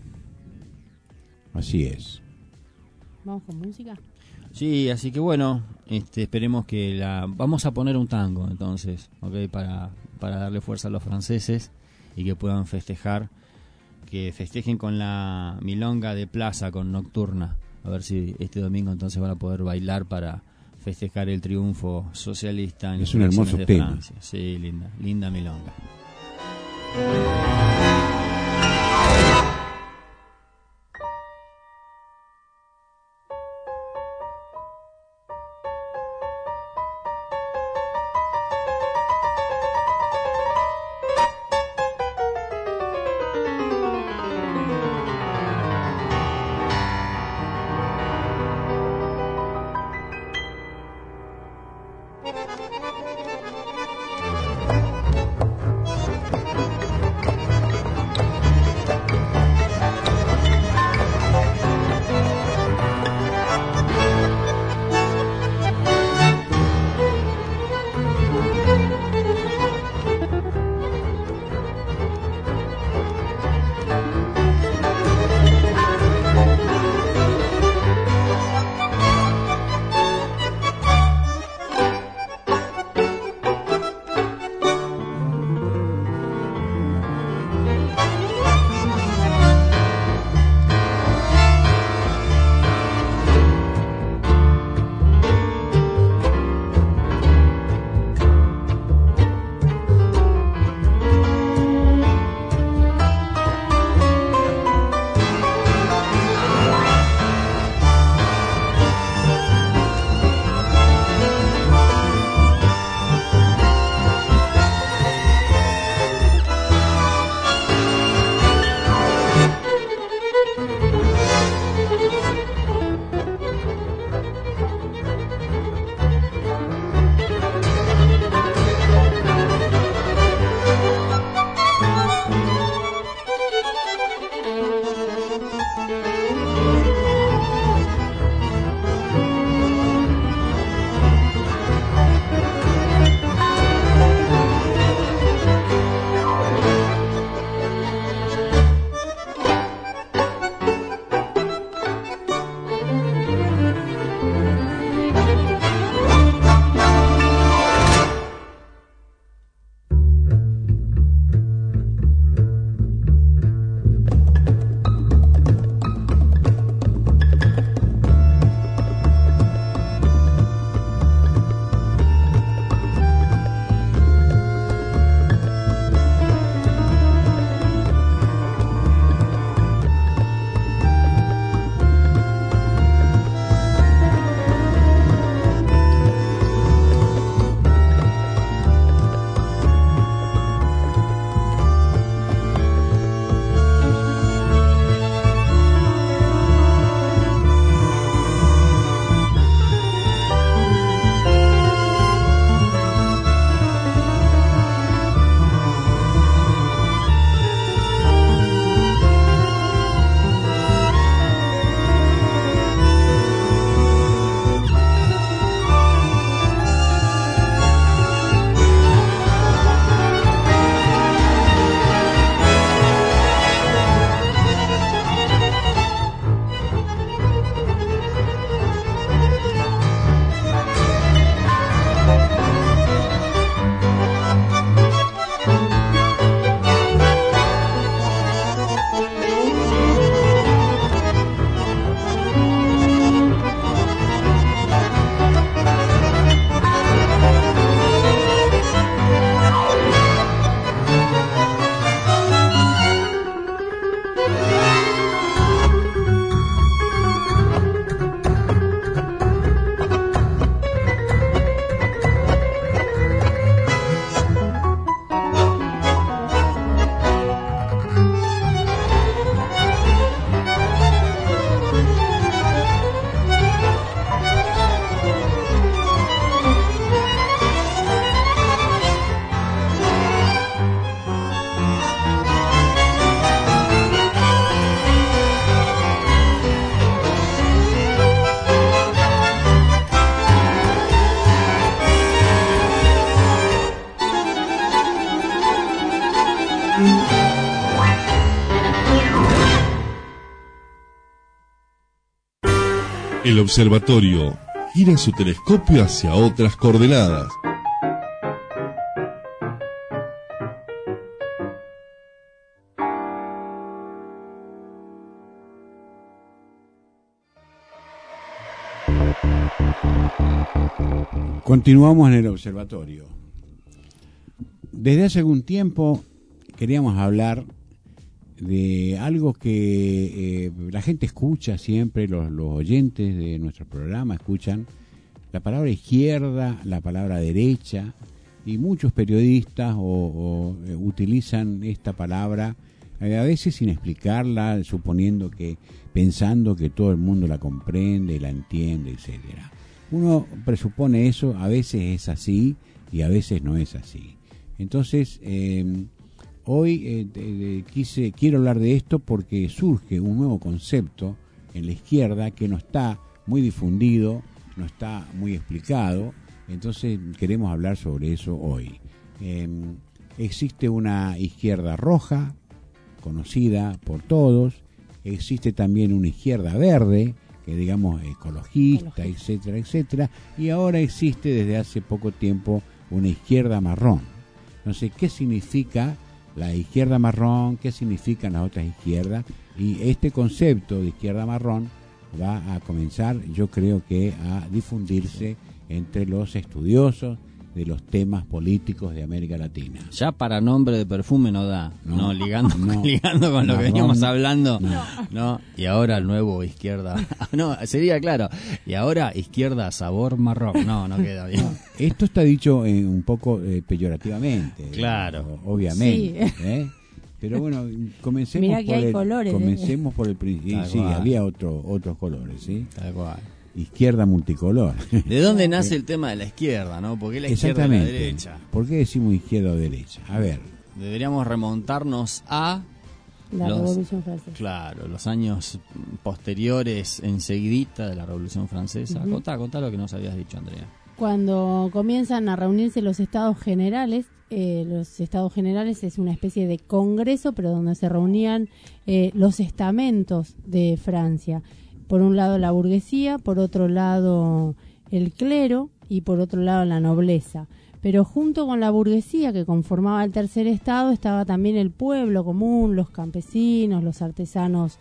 Así es. Vamos con música. Sí, así que bueno, este, esperemos que la... Vamos a poner un tango entonces, ¿ok? Para, para darle fuerza a los franceses y que puedan festejar, que festejen con la milonga de plaza, con Nocturna. A ver si este domingo entonces van a poder bailar para festejar el triunfo socialista en Es las un elecciones hermoso de tema. Francia. Sí, linda, linda milonga. Thank El observatorio gira su telescopio hacia otras coordenadas. Continuamos en el observatorio. Desde hace algún tiempo queríamos hablar de algo que eh, la gente escucha siempre, los, los oyentes de nuestro programa escuchan la palabra izquierda, la palabra derecha, y muchos periodistas o, o, eh, utilizan esta palabra eh, a veces sin explicarla, suponiendo que, pensando que todo el mundo la comprende, la entiende, etcétera. Uno presupone eso, a veces es así y a veces no es así. Entonces, eh, hoy eh, de, de, quise, quiero hablar de esto porque surge un nuevo concepto en la izquierda que no está muy difundido, no está muy explicado, entonces queremos hablar sobre eso hoy. Eh, existe una izquierda roja, conocida por todos, existe también una izquierda verde, que digamos ecologista, etcétera, etcétera, y ahora existe desde hace poco tiempo una izquierda marrón. Entonces, ¿qué significa la izquierda marrón? ¿Qué significan las otras izquierdas? Y este concepto de izquierda marrón va a comenzar, yo creo que a difundirse entre los estudiosos de los temas políticos de América Latina. Ya para nombre de perfume no da, no, no ligando, no, ligando con lo que veníamos hablando, no. no, y ahora el nuevo izquierda, no, sería claro, y ahora izquierda sabor marrón, no, no queda bien. No, esto está dicho eh, un poco eh, peyorativamente, claro, obviamente, sí. ¿eh? Pero bueno, comencemos Mirá que por hay el, colores, comencemos eh. por el principio, sí, cual. había otro, otros colores, sí, tal cual. Izquierda multicolor. ¿De dónde nace el tema de la izquierda, no? ¿Por qué la izquierda y la derecha? ¿Por qué decimos izquierda o derecha? A ver. Deberíamos remontarnos a la los, Revolución Francesa. Claro, los años posteriores, enseguidita de la Revolución Francesa. Uh-huh. Contá, contá lo que nos habías dicho, Andrea. Cuando comienzan a reunirse los estados generales, eh, los estados generales es una especie de congreso, pero donde se reunían eh, los estamentos de Francia. Por un lado la burguesía, por otro lado el clero y por otro lado la nobleza. Pero junto con la burguesía que conformaba el tercer estado estaba también el pueblo común, los campesinos, los artesanos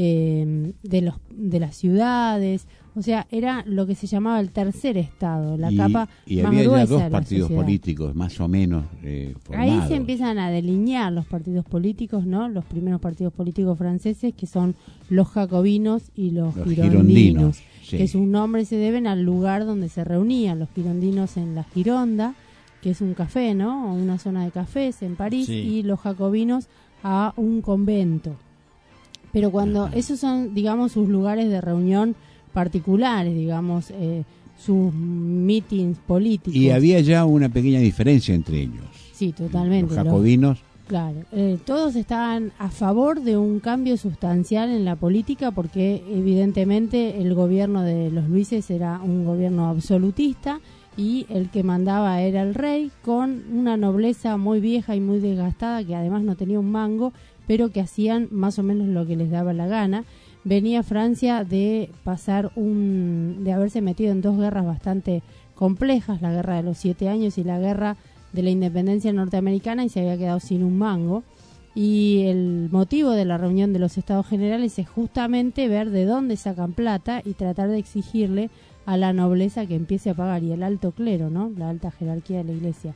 eh, de, los, de las ciudades. O sea, era lo que se llamaba el tercer estado, la y, capa y más había gruesa ya dos de la partidos sociedad. políticos más o menos eh, formados. Ahí se empiezan a delinear los partidos políticos, ¿no? Los primeros partidos políticos franceses, que son los jacobinos y los, los girondinos, girondinos sí. Que sus nombres se deben al lugar donde se reunían los girondinos en la Gironda, que es un café, ¿no? Una zona de cafés en París, sí. Y los jacobinos a un convento. Pero cuando Ajá. esos son, digamos, sus lugares de reunión particulares, digamos, eh, sus meetings políticos. Y había ya una pequeña diferencia entre ellos. Sí, totalmente. Los jacobinos. Los, claro, eh, todos estaban a favor de un cambio sustancial en la política porque evidentemente el gobierno de los Luises era un gobierno absolutista y el que mandaba era el rey, con una nobleza muy vieja y muy desgastada que además no tenía un mango, pero que hacían más o menos lo que les daba la gana. Venía Francia de pasar un, de haberse metido en dos guerras bastante complejas, la guerra de los siete años y la guerra de la independencia norteamericana, y se había quedado sin un mango. Y el motivo de la reunión de los Estados Generales es justamente ver de dónde sacan plata y tratar de exigirle a la nobleza que empiece a pagar, y el alto clero, ¿no? La alta jerarquía de la iglesia.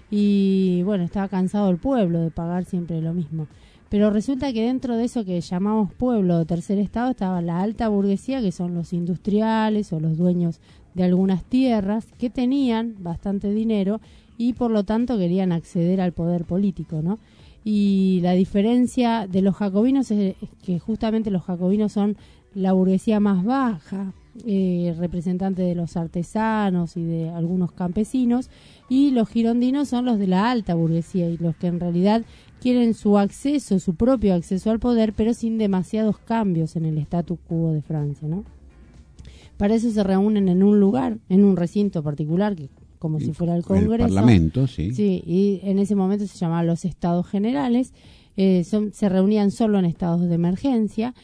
Y bueno, estaba cansado el pueblo de pagar siempre lo mismo. Pero resulta que dentro de eso que llamamos pueblo de tercer estado estaba la alta burguesía, que son los industriales o los dueños de algunas tierras que tenían bastante dinero y por lo tanto querían acceder al poder político, ¿no? Y la diferencia de los jacobinos es que justamente los jacobinos son la burguesía más baja, eh, representante de los artesanos y de algunos campesinos, y los girondinos son los de la alta burguesía y los que en realidad quieren su acceso, su propio acceso al poder, pero sin demasiados cambios en el status quo de Francia, ¿no? Para eso se reúnen en un lugar, en un recinto particular, que como si fuera el Congreso. El Parlamento, sí. Sí, y en ese momento se llamaban los Estados Generales, eh, son, se reunían solo en estados de emergencia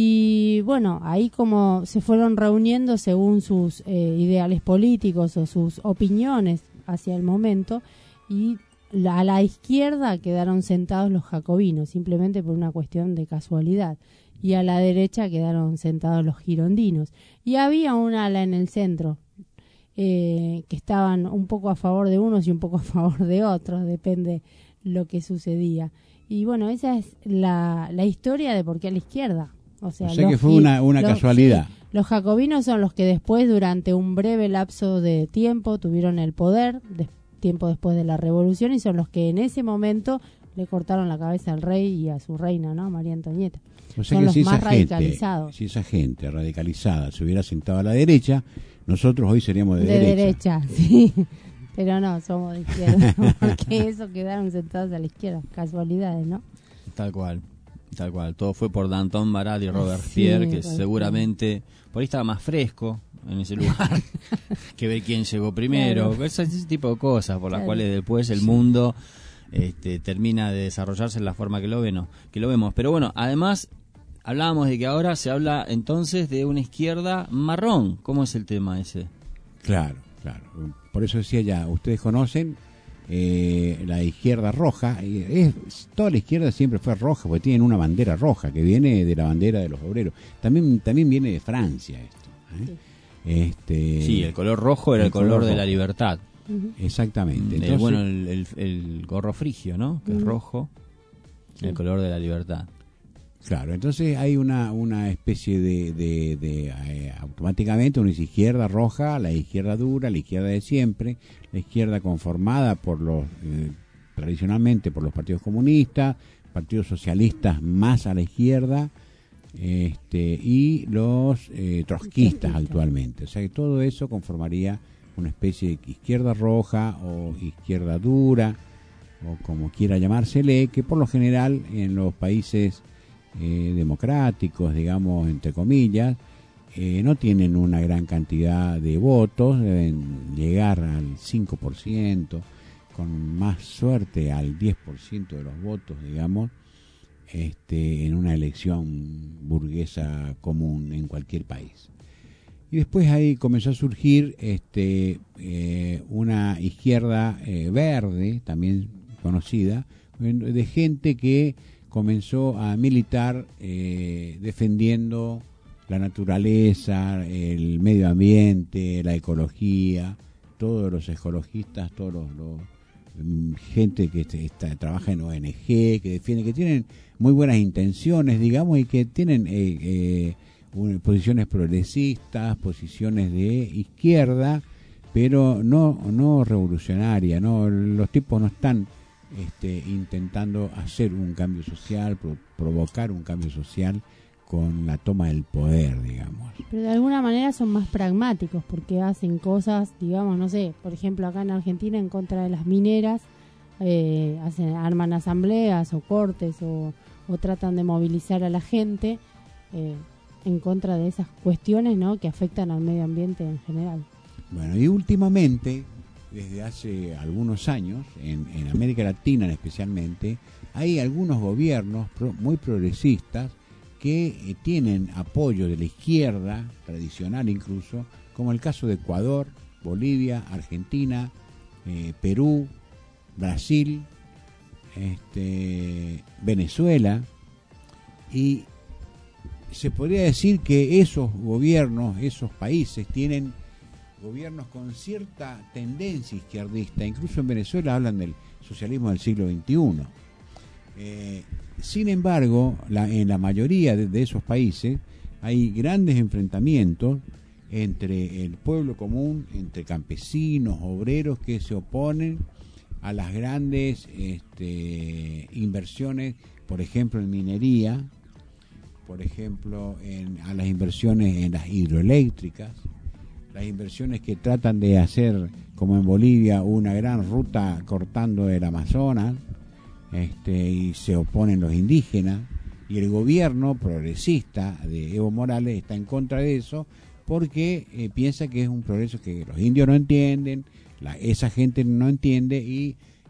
y bueno, ahí como se fueron reuniendo según sus eh, ideales políticos o sus opiniones hacia el momento y la, a la izquierda quedaron sentados los jacobinos simplemente por una cuestión de casualidad y a la derecha quedaron sentados los girondinos y había un ala en el centro eh, que estaban un poco a favor de unos y un poco a favor de otros, depende lo que sucedía. Y bueno, esa es la, la historia de por qué a la izquierda. O sea, o sea los, que fue una, una los, casualidad. Sí, los jacobinos son los que después, durante un breve lapso de tiempo, tuvieron el poder, de, tiempo después de la revolución, y son los que en ese momento le cortaron la cabeza al rey y a su reina, ¿no? María Antonieta. O sea son que los si más esa gente, radicalizados. si esa gente radicalizada se hubiera sentado a la derecha, nosotros hoy seríamos de, de derecha. derecha, sí. Pero no, somos de izquierda, porque eso quedaron sentados a la izquierda, casualidades, ¿no? Tal cual, tal cual. Todo fue por Danton Barat y Robert Sí, Pierre, que tal seguramente por ahí estaba más fresco en ese lugar que ver quién llegó primero. Claro. Ese, ese tipo de cosas por las Claro. cuales después el Sí. mundo este, termina de desarrollarse en la forma que lo, ven, que lo vemos. Pero bueno, además hablábamos de que ahora se habla entonces de una izquierda marrón. ¿Cómo es el tema ese? Claro, claro. Por eso decía ya, ustedes conocen eh, la izquierda roja. Y es, toda la izquierda siempre fue roja, porque tienen una bandera roja que viene de la bandera de los obreros. También también viene de Francia esto. ¿eh? Sí. Este, Sí, el color rojo era el, el color, color de la libertad. Uh-huh. Exactamente. El, Entonces, bueno, el, el, el gorro frigio, ¿no? Que uh-huh. es rojo, sí. El color de la libertad. Claro, entonces hay una una especie de, de, de eh, automáticamente una izquierda roja, la izquierda dura, la izquierda de siempre, la izquierda conformada por los eh, tradicionalmente por los partidos comunistas, partidos socialistas más a la izquierda, este y los eh, trotskistas actualmente. O sea que todo eso conformaría una especie de izquierda roja o izquierda dura o como quiera llamársele, que por lo general en los países Eh, democráticos, digamos, entre comillas, eh, no tienen una gran cantidad de votos, deben llegar al cinco por ciento, con más suerte al diez por ciento de los votos, digamos, este, en una elección burguesa común en cualquier país. Y después ahí comenzó a surgir este, eh, una izquierda eh, verde, también conocida, de gente que comenzó a militar eh, defendiendo la naturaleza, el medio ambiente, la ecología, todos los ecologistas, todos los, los gente que está, trabaja en O N G, que defiende, que tienen muy buenas intenciones, digamos, y que tienen eh, eh, posiciones progresistas, posiciones de izquierda, pero no no revolucionaria, no, los tipos no están Este, intentando hacer un cambio social, pro, provocar un cambio social con la toma del poder, digamos. Pero de alguna manera son más pragmáticos porque hacen cosas, digamos, no sé, por ejemplo acá en Argentina en contra de las mineras, eh, hacen arman asambleas o cortes o, o tratan de movilizar a la gente eh, en contra de esas cuestiones, ¿no?, que afectan al medio ambiente en general. Bueno, y últimamente, desde hace algunos años, en, en América Latina especialmente, hay algunos gobiernos pro, muy progresistas que eh, tienen apoyo de la izquierda, tradicional incluso, como el caso de Ecuador, Bolivia, Argentina, eh, Perú, Brasil, este, Venezuela, y se podría decir que esos gobiernos, esos países tienen gobiernos con cierta tendencia izquierdista. Incluso en Venezuela hablan del socialismo del siglo veintiuno. Eh, sin embargo, la, en la mayoría de, de esos países hay grandes enfrentamientos entre el pueblo común, entre campesinos, obreros que se oponen a las grandes este, inversiones, por ejemplo en minería, por ejemplo en, a las inversiones en las hidroeléctricas, las inversiones que tratan de hacer, como en Bolivia, una gran ruta cortando el Amazonas, este, y se oponen los indígenas, y el gobierno progresista de Evo Morales está en contra de eso, porque eh, piensa que es un progreso que los indios no entienden, la, esa gente no entiende, y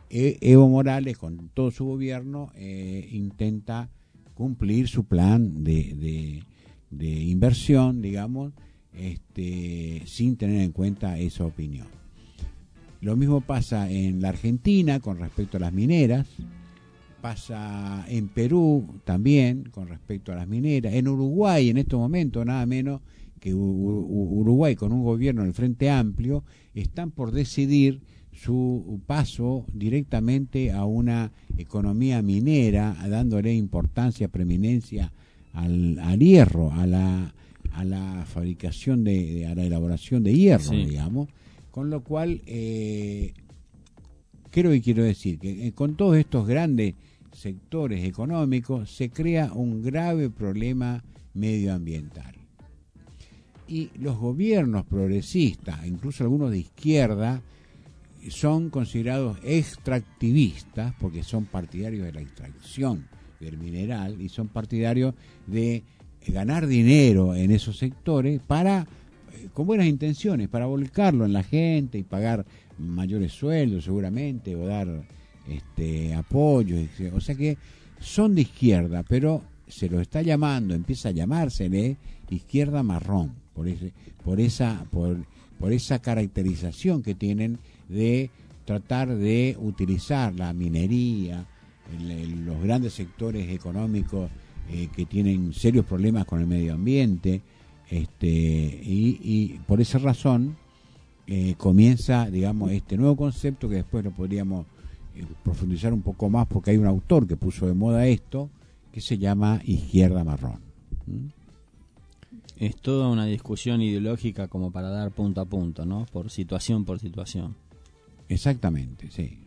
e- Evo Morales, con todo su gobierno, eh, intenta cumplir su plan de, de, de inversión, digamos, este, sin tener en cuenta esa opinión. Lo mismo pasa en la Argentina con respecto a las mineras, pasa en Perú también con respecto a las mineras, en Uruguay en estos momentos nada menos que Uruguay con un gobierno del Frente Amplio están por decidir su paso directamente a una economía minera, dándole importancia, preeminencia al, al hierro, a la a la fabricación de, de a la elaboración de hierro, sí. digamos, con lo cual eh, creo que quiero decir que eh, con todos estos grandes sectores económicos se crea un grave problema medioambiental. Y los gobiernos progresistas, incluso algunos de izquierda, son considerados extractivistas porque son partidarios de la extracción del mineral y son partidarios de ganar dinero en esos sectores para, con buenas intenciones, para volcarlo en la gente y pagar mayores sueldos seguramente o dar este apoyo, o sea que son de izquierda, pero se lo está llamando, empieza a llamársele izquierda marrón por ese, por esa, por, por esa caracterización que tienen de tratar de utilizar la minería, el, el, los grandes sectores económicos eh, que tienen serios problemas con el medio ambiente, este y, y por esa razón eh, comienza, digamos, este nuevo concepto que después lo podríamos profundizar un poco más porque hay un autor que puso de moda esto que se llama izquierda marrón. ¿Mm? Es toda una discusión ideológica como para dar punto a punto, ¿no? Por situación por situación. Exactamente, sí.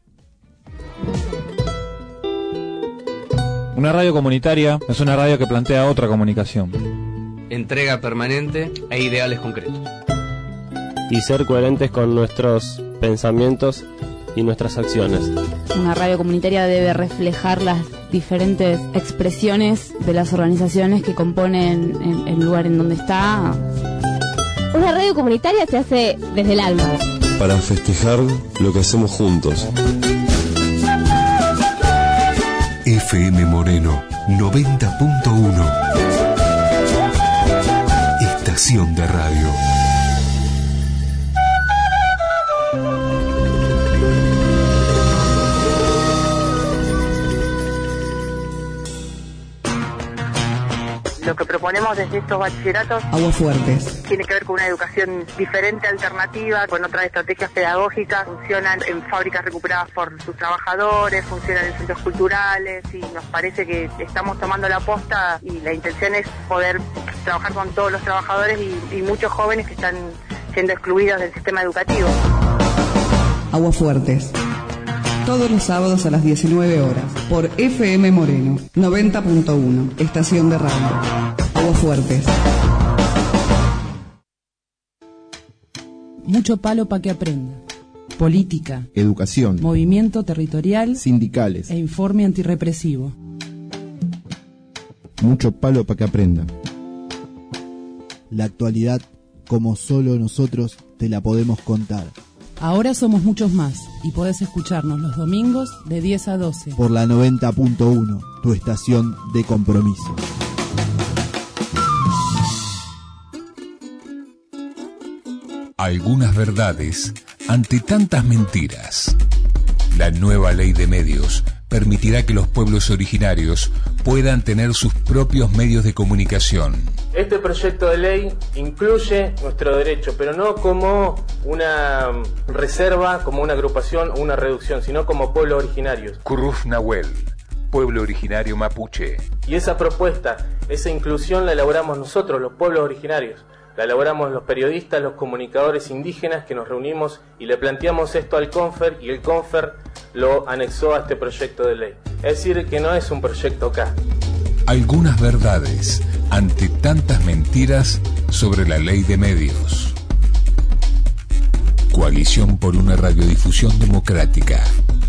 Una radio comunitaria es una radio que plantea otra comunicación. Entrega permanente e ideales concretos. Y ser coherentes con nuestros pensamientos y nuestras acciones. Una radio comunitaria debe reflejar las diferentes expresiones de las organizaciones que componen el, el lugar en donde está. Una radio comunitaria se hace desde el alma. Para festejar lo que hacemos juntos. F M Moreno noventa punto uno. Estación de radio. Lo que proponemos desde estos bachilleratos Aguafuertes tiene que ver con una educación diferente, alternativa, con otras estrategias pedagógicas. Funcionan en fábricas recuperadas por sus trabajadores, funcionan en centros culturales y nos parece que estamos tomando la posta y la intención es poder trabajar con todos los trabajadores y, y muchos jóvenes que están siendo excluidos del sistema educativo. Aguafuertes. Todos los sábados a las diecinueve horas, por F M Moreno, noventa punto uno, estación de radio. Aguafuertes. Mucho palo para que aprenda. Política, educación, movimiento territorial, sindicales e informe antirrepresivo. Mucho palo para que aprenda. La actualidad, como solo nosotros te la podemos contar. Ahora somos muchos más y podés escucharnos los domingos de diez a doce. Por la noventa punto uno, tu estación de compromiso. Algunas verdades ante tantas mentiras. La nueva ley de medios permitirá que los pueblos originarios puedan tener sus propios medios de comunicación. Este proyecto de ley incluye nuestro derecho, pero no como una reserva, como una agrupación o una reducción, sino como pueblos originarios. Curruf Nahuel, pueblo originario mapuche. Y esa propuesta, esa inclusión la elaboramos nosotros, los pueblos originarios. La elaboramos los periodistas, los comunicadores indígenas que nos reunimos y le planteamos esto al CONFER y el CONFER lo anexó a este proyecto de ley. Es decir, que no es un proyecto K. Algunas verdades ante tantas mentiras sobre la ley de medios. Coalición por una radiodifusión democrática.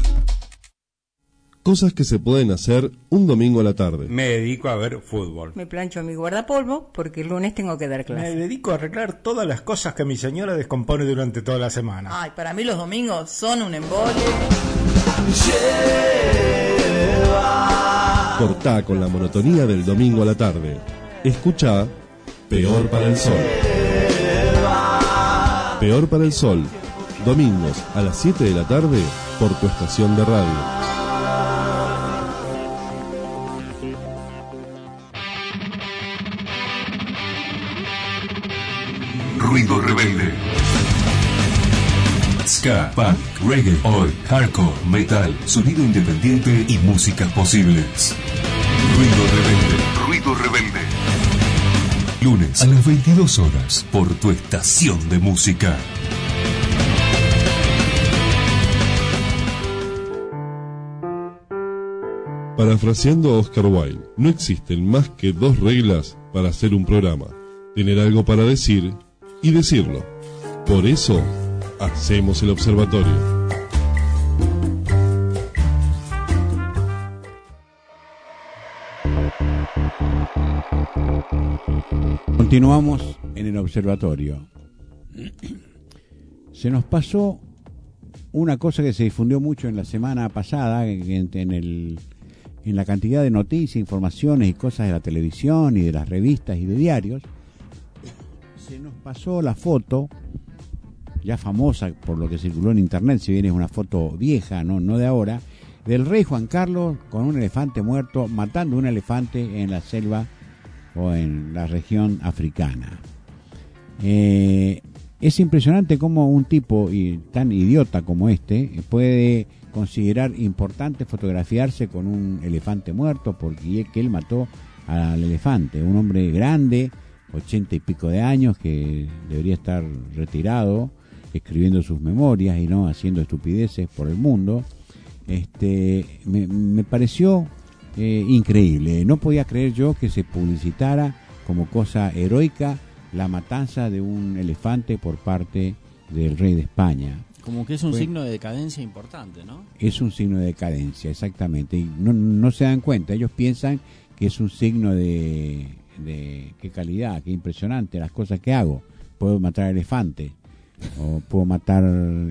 Cosas que se pueden hacer un domingo a la tarde. Me dedico a ver fútbol. Me plancho mi guardapolvo porque el lunes tengo que dar clase. Me dedico a arreglar todas las cosas que mi señora descompone durante toda la semana. Ay, para mí los domingos son un embole. Cortá con la monotonía del domingo a la tarde. Escucha Peor para el Sol. Peor para el Sol. Domingos a las siete de la tarde por tu estación de radio. Ruido rebelde. Ska, punk, reggae, oi, hardcore, metal, sonido independiente y músicas posibles. Ruido rebelde. Ruido rebelde. Lunes a las veintidós horas por tu estación de música. Parafraseando a Oscar Wilde, no existen más que dos reglas para hacer un programa: tener algo para decir y decirlo. Por eso, hacemos el observatorio. Continuamos en el observatorio. Se nos pasó una cosa que se difundió mucho en la semana pasada, en, en, el, en la cantidad de noticias, informaciones y cosas de la televisión y de las revistas y de diarios. Se nos pasó la foto, ya famosa por lo que circuló en internet, si bien es una foto vieja, no, no de ahora, del rey Juan Carlos con un elefante muerto, matando un elefante en la selva o en la región africana. Eh, es impresionante cómo un tipo y tan idiota como este puede considerar importante fotografiarse con un elefante muerto, porque que él mató al elefante, un hombre grande, ochenta y pico de años, que debería estar retirado, escribiendo sus memorias y no haciendo estupideces por el mundo. Este, me, me pareció eh, increíble. No podía creer yo que se publicitara como cosa heroica la matanza de un elefante por parte del rey de España. Como que es un Fue, signo de decadencia importante, ¿no? Es un signo de decadencia, exactamente. Y no, no se dan cuenta, ellos piensan que es un signo de, de qué calidad, qué impresionante las cosas que hago. Puedo matar elefantes, o puedo matar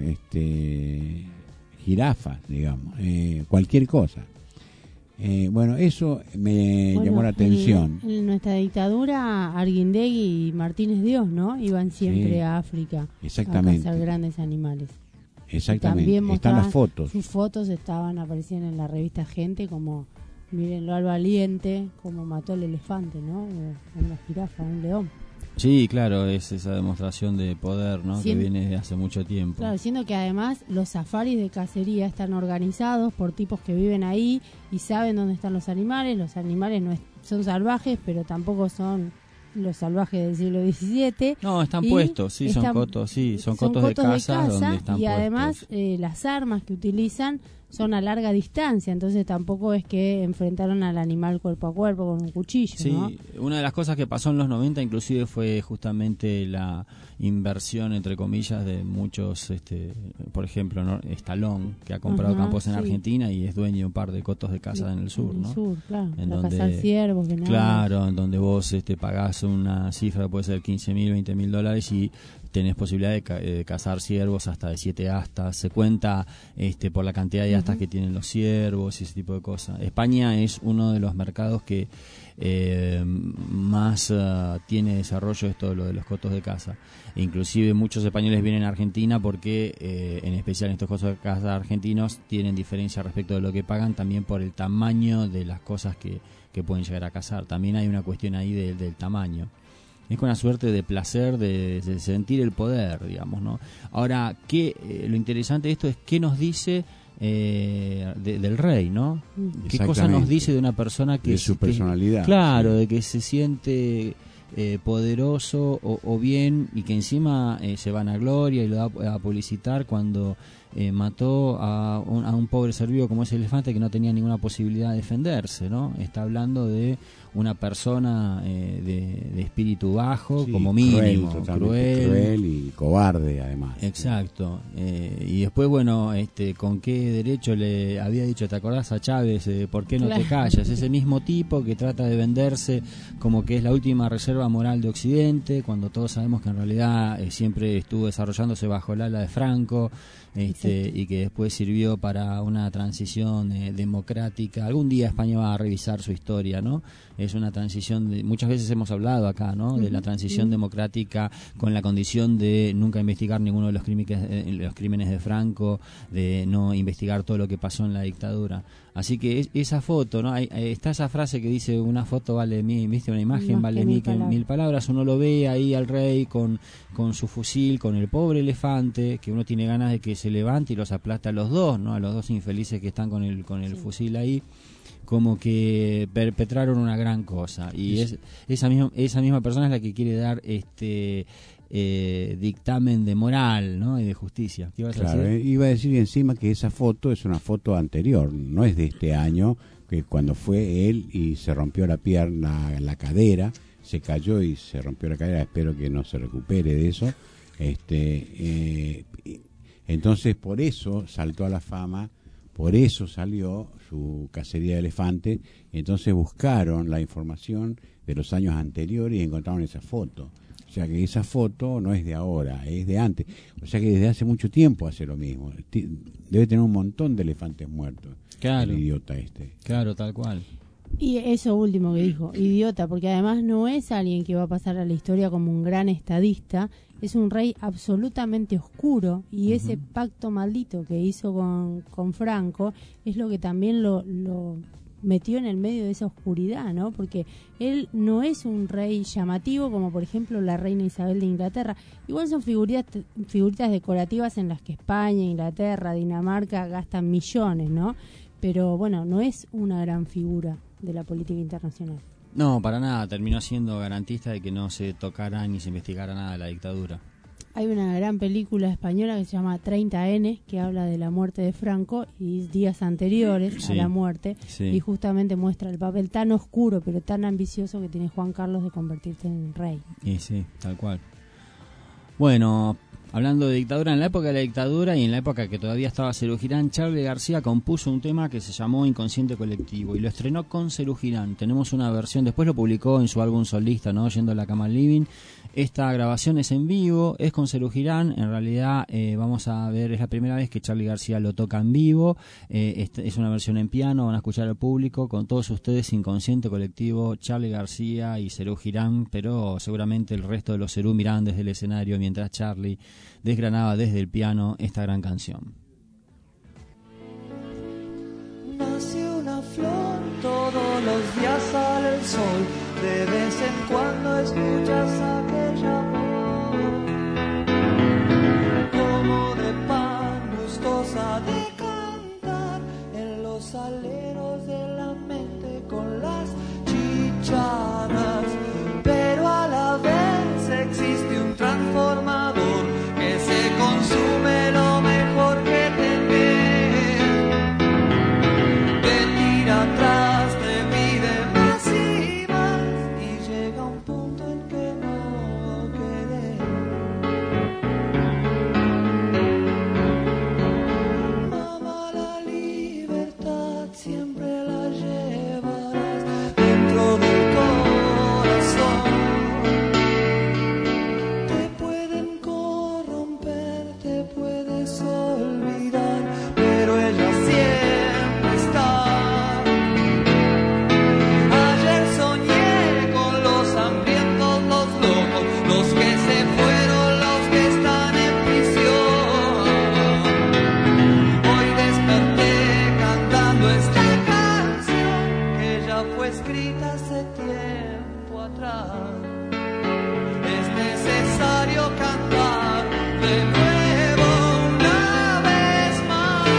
este jirafas, digamos, eh, cualquier cosa. Eh, bueno, eso me bueno, llamó la atención. En, en nuestra dictadura, Arguindegui y Martínez Dios, ¿no? Iban siempre Sí, a África exactamente. a cazar grandes animales. Exactamente. Y también Están mostraban, las fotos. Sus fotos estaban apareciendo en la revista Gente, como mírenlo al valiente, como mató el elefante, ¿no? O una jirafa, un león. Sí, claro, es esa demostración de poder, ¿no? Sien- que viene de hace mucho tiempo. Claro, siendo que además los safaris de cacería están organizados por tipos que viven ahí y saben dónde están los animales. Los animales no es- son salvajes, pero tampoco son los salvajes del siglo diecisiete. No, están Y puestos, sí, son están- cotos, sí, son cotos de casa donde están y además puestos. eh, las armas que utilizan son a larga distancia, entonces tampoco es que enfrentaron al animal cuerpo a cuerpo con un cuchillo, Sí, ¿no? una de las cosas que pasó en los noventa inclusive fue justamente la inversión, entre comillas, de muchos, este, por ejemplo, ¿no? Stallone, que ha comprado Ajá, campos en sí. Argentina y es dueño de un par de cotos de casa en el sur, En el ¿no? sur, claro, En para donde- cazar ciervos, venados. Claro, en donde vos este, pagás una cifra que puede ser quince mil, veinte mil dólares y tenés posibilidad de, ca- de cazar ciervos hasta de siete astas. Se cuenta este, por la cantidad de astas Ujú. que tienen los ciervos y ese tipo de cosas. España es uno de los mercados que eh, más uh, tiene desarrollo esto de lo de los cotos de caza. E inclusive muchos españoles vienen a Argentina porque, eh, en especial estos cotos de caza argentinos, tienen diferencia respecto de lo que pagan también por el tamaño de las cosas que, que pueden llegar a cazar. También hay una cuestión ahí de- del tamaño. Es con una suerte de placer, de, de sentir el poder, digamos, ¿no? Ahora, ¿qué, eh, lo interesante de esto es qué nos dice eh, de- del rey, ¿no? ¿Qué cosa nos Exactamente. dice de una persona que... De su que- personalidad, claro, de que se siente eh, poderoso o, o bien y que encima eh, se vanagloria y lo da a publicitar cuando eh, mató a un, a un pobre ser vivo como ese elefante que no tenía ninguna posibilidad de defenderse, ¿no? Está hablando de una persona eh, de, de espíritu bajo, Sí, como cruel, mínimo, totalmente cruel, cruel y cobarde, además. Exacto. Eh, y después, bueno, este, ¿con qué derecho le había dicho, te acordás a Chávez, eh, por qué no Claro. te callas? Ese mismo tipo que trata de venderse como que es la última reserva moral de Occidente, cuando todos sabemos que en realidad eh, siempre estuvo desarrollándose bajo el ala de Franco. Este, este, y que después sirvió para una transición eh, democrática. Algún día España va a revisar su historia, ¿no? Es una transición, de, muchas veces hemos hablado acá, ¿no? De la transición democrática con la condición de nunca investigar ninguno de los crímenes, eh, los crímenes de Franco, de no investigar todo lo que pasó en la dictadura. Así que es, esa foto, ¿no? Hay, hay, está esa frase que dice una foto vale mil, ¿viste? Una imagen Más vale que mil, mil que palabras. mil palabras. Uno lo ve ahí al rey con, con su fusil, con el pobre elefante, que uno tiene ganas de que se levante y los aplasta a los dos, ¿no? A los dos infelices que están con el, con el Sí. fusil ahí, como que perpetraron una gran cosa. Y Sí. es esa misma, esa misma persona es la que quiere dar este eh, dictamen de moral, ¿no? Y de justicia. ¿Qué ibas a Claro, decir? eh, iba a decir encima que esa foto es una foto anterior, no es de este año, que cuando fue él y se rompió la pierna, la cadera, se cayó y se rompió la cadera, espero que no se recupere de eso. Este, eh, entonces por eso saltó a la fama, por eso salió su cacería de elefantes, entonces buscaron la información de los años anteriores y encontraron esa foto. O sea que esa foto no es de ahora, es de antes. O sea que desde hace mucho tiempo hace lo mismo. Ti- Debe tener un montón de elefantes muertos. Claro. El idiota este. Claro, tal cual. Y eso último que dijo, idiota, porque además no es alguien que va a pasar a la historia como un gran estadista, es un rey absolutamente oscuro y ese pacto maldito que hizo con, con Franco es lo que también lo, lo metió en el medio de esa oscuridad, ¿no? Porque él no es un rey llamativo como por ejemplo la reina Isabel de Inglaterra. Igual son figuritas, figuritas decorativas en las que España, Inglaterra, Dinamarca gastan millones, ¿no? Pero bueno, no es una gran figura de la política internacional. No, para nada. Terminó siendo garantista de que no se tocara ni se investigara nada de la dictadura. Hay una gran película española que se llama treinta ene, que habla de la muerte de Franco y días anteriores Sí, a la muerte, sí. y justamente muestra el papel tan oscuro pero tan ambicioso que tiene Juan Carlos de convertirse en rey. Y sí, tal cual. Bueno, hablando de dictadura, en la época de la dictadura y en la época que todavía estaba Serú Girán, Charly García compuso un tema que se llamó Inconsciente Colectivo y lo estrenó con Serú Girán. Tenemos una versión, después lo publicó en su álbum solista, ¿no? Yendo a la cama al living. Esta grabación es en vivo, es con Serú Girán. En realidad, eh, vamos a ver, es la primera vez que Charly García lo toca en vivo. Eh, este, es una versión en piano, van a escuchar al público. Con todos ustedes, Inconsciente Colectivo, Charly García y Serú Girán, pero seguramente el resto de los Serú mirán desde el escenario mientras Charly desgranaba desde el piano esta gran canción. Nace una flor, todos los días sale el sol, de vez en cuando escuchas aquella voz, como de pan gustosa de cantar en los aleros de la mente con las chicharras, pero a la vez existe un transformador que se consume lo mejor que tenés, te tira atrás, te pide más y más y llega un punto en que no querés. Mamá, la libertad siempre la llevarás dentro del corazón. Te pueden corromper, te puedes olvidar, pero ella siempre está. Ayer soñé con los hambrientos, los locos, los que se fueron, los que están en prisión. Hoy desperté cantando esta canción que ya fue escrita hace tiempo atrás. Es necesario cantar de nuevo una vez más.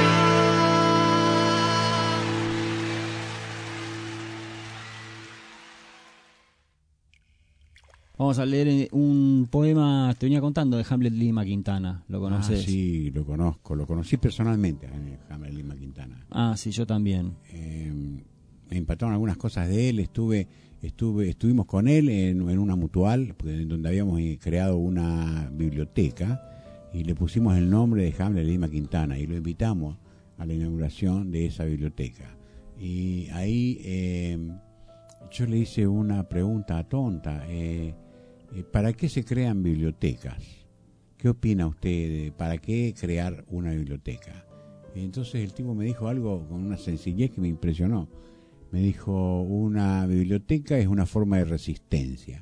Vamos a leer eh, un poema, te venía contando, de Hamlet Lima Quintana. ¿Lo conoces? Ah, sí, lo conozco, lo conocí personalmente a Hamlet Lima Quintana. Ah, sí, yo también. Eh, me impactaron algunas cosas de él, estuve estuve estuvimos con él en, en una mutual en donde habíamos eh, creado una biblioteca y le pusimos el nombre de Hamlet Lima Quintana y lo invitamos a la inauguración de esa biblioteca. Y ahí eh, yo le hice una pregunta tonta, eh, eh, ¿para qué se crean bibliotecas? ¿qué opina usted? De, ¿Para qué crear una biblioteca? Y entonces el tipo me dijo algo con una sencillez que me impresionó. Me dijo, una biblioteca es una forma de resistencia.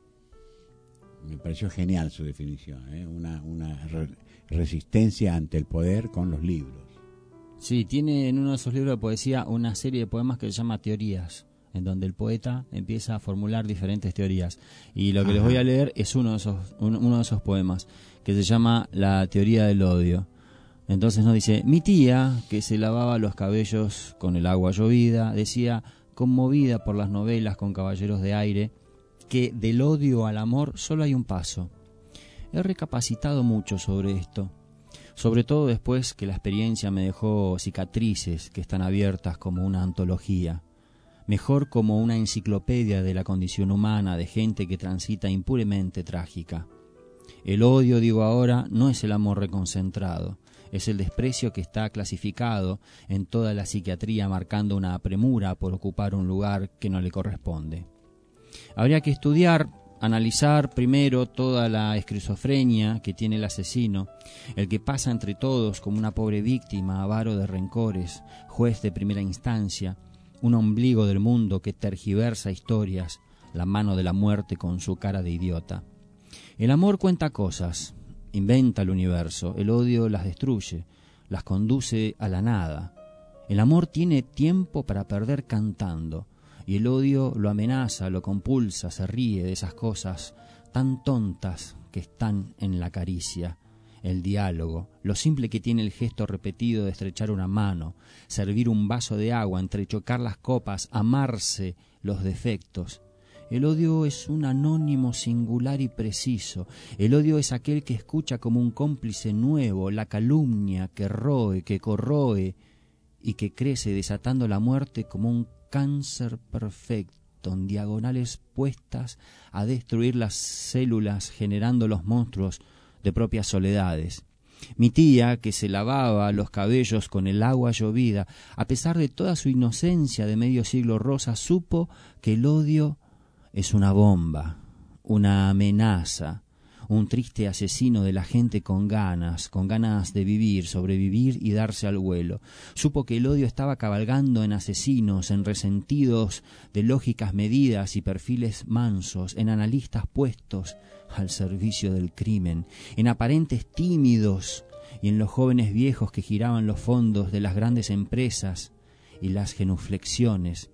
Me pareció genial su definición, ¿eh? Una, una re- resistencia ante el poder con los libros. Sí, tiene en uno de sus libros de poesía una serie de poemas que se llama Teorías, en donde el poeta empieza a formular diferentes teorías. Y lo que Ajá. les voy a leer es uno de esos, un, uno de esos poemas, que se llama La teoría del odio. Entonces nos dice, mi tía, que se lavaba los cabellos con el agua llovida, decía, conmovida por las novelas con caballeros de aire, que del odio al amor solo hay un paso. He recapacitado mucho sobre esto, sobre todo después que la experiencia me dejó cicatrices que están abiertas como una antología, mejor como una enciclopedia de la condición humana de gente que transita impuremente trágica. El odio, digo ahora, no es el amor reconcentrado, es el desprecio que está clasificado en toda la psiquiatría, marcando una premura por ocupar un lugar que no le corresponde. Habría que estudiar, analizar primero toda la esquizofrenia que tiene el asesino, el que pasa entre todos como una pobre víctima, avaro de rencores, juez de primera instancia, un ombligo del mundo que tergiversa historias, la mano de la muerte con su cara de idiota. El amor cuenta cosas, inventa el universo, el odio las destruye, las conduce a la nada. El amor tiene tiempo para perder cantando, y el odio lo amenaza, lo compulsa, se ríe de esas cosas tan tontas que están en la caricia, el diálogo, lo simple que tiene el gesto repetido de estrechar una mano, servir un vaso de agua, entrechocar las copas, amarse los defectos. El odio es un anónimo singular y preciso. El odio es aquel que escucha como un cómplice nuevo, la calumnia que roe, que corroe y que crece desatando la muerte como un cáncer perfecto en diagonales puestas a destruir las células, generando los monstruos de propias soledades. Mi tía, que se lavaba los cabellos con el agua llovida, a pesar de toda su inocencia de medio siglo rosa, supo que el odio es una bomba, una amenaza, un triste asesino de la gente con ganas, con ganas de vivir, sobrevivir y darse al vuelo. Supo que el odio estaba cabalgando en asesinos, en resentidos de lógicas medidas y perfiles mansos, en analistas puestos al servicio del crimen, en aparentes tímidos y en los jóvenes viejos que giraban los fondos de las grandes empresas y las genuflexiones.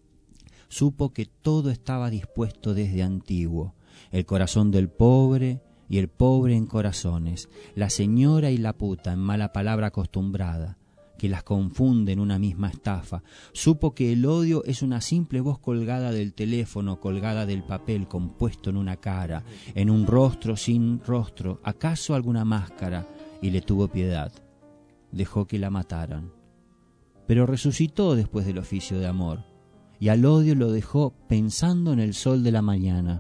Supo que todo estaba dispuesto desde antiguo, el corazón del pobre y el pobre en corazones, la señora y la puta en mala palabra acostumbrada, que las confunde en una misma estafa. Supo que el odio es una simple voz colgada del teléfono, colgada del papel, compuesto en una cara, en un rostro sin rostro, acaso alguna máscara, y le tuvo piedad. Dejó que la mataran. Pero resucitó después del oficio de amor, y al odio lo dejó pensando en el sol de la mañana.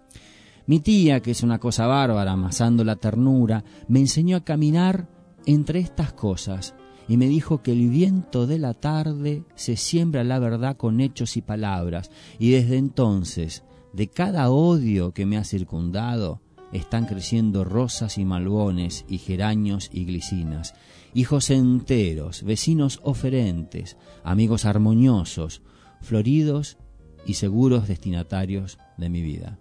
Mi tía, que es una cosa bárbara, amasando la ternura, me enseñó a caminar entre estas cosas y me dijo que el viento de la tarde se siembra la verdad con hechos y palabras, y desde entonces, de cada odio que me ha circundado, están creciendo rosas y malbones y geranios y glicinas, hijos enteros, vecinos oferentes, amigos armoniosos, floridos y seguros destinatarios de mi vida.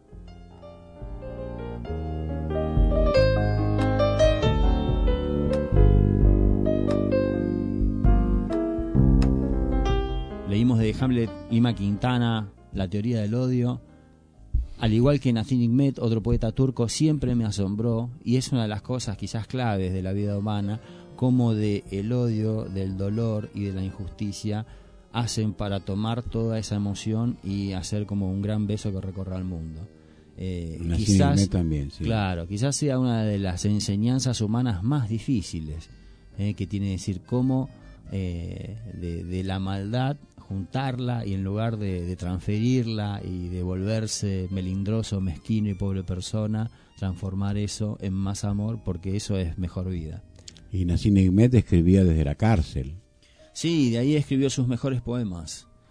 Leímos de Hamlet Lima Quintana La teoría del odio. Al igual que Nazım Hikmet, otro poeta turco, siempre me asombró, y es una de las cosas quizás claves de la vida humana, cómo de el odio, del dolor y de la injusticia hacen para tomar toda esa emoción y hacer como un gran beso que recorra el mundo. Eh, quizás también, sí. Claro, quizás sea una de las enseñanzas humanas más difíciles, eh, que tiene que decir cómo eh, de, de la maldad juntarla, y en lugar de, de transferirla y de volverse melindroso, mezquino y pobre persona, transformar eso en más amor, porque eso es mejor vida. Y Nazım Hikmet escribía desde la cárcel. Sí, de ahí escribió sus mejores poemas.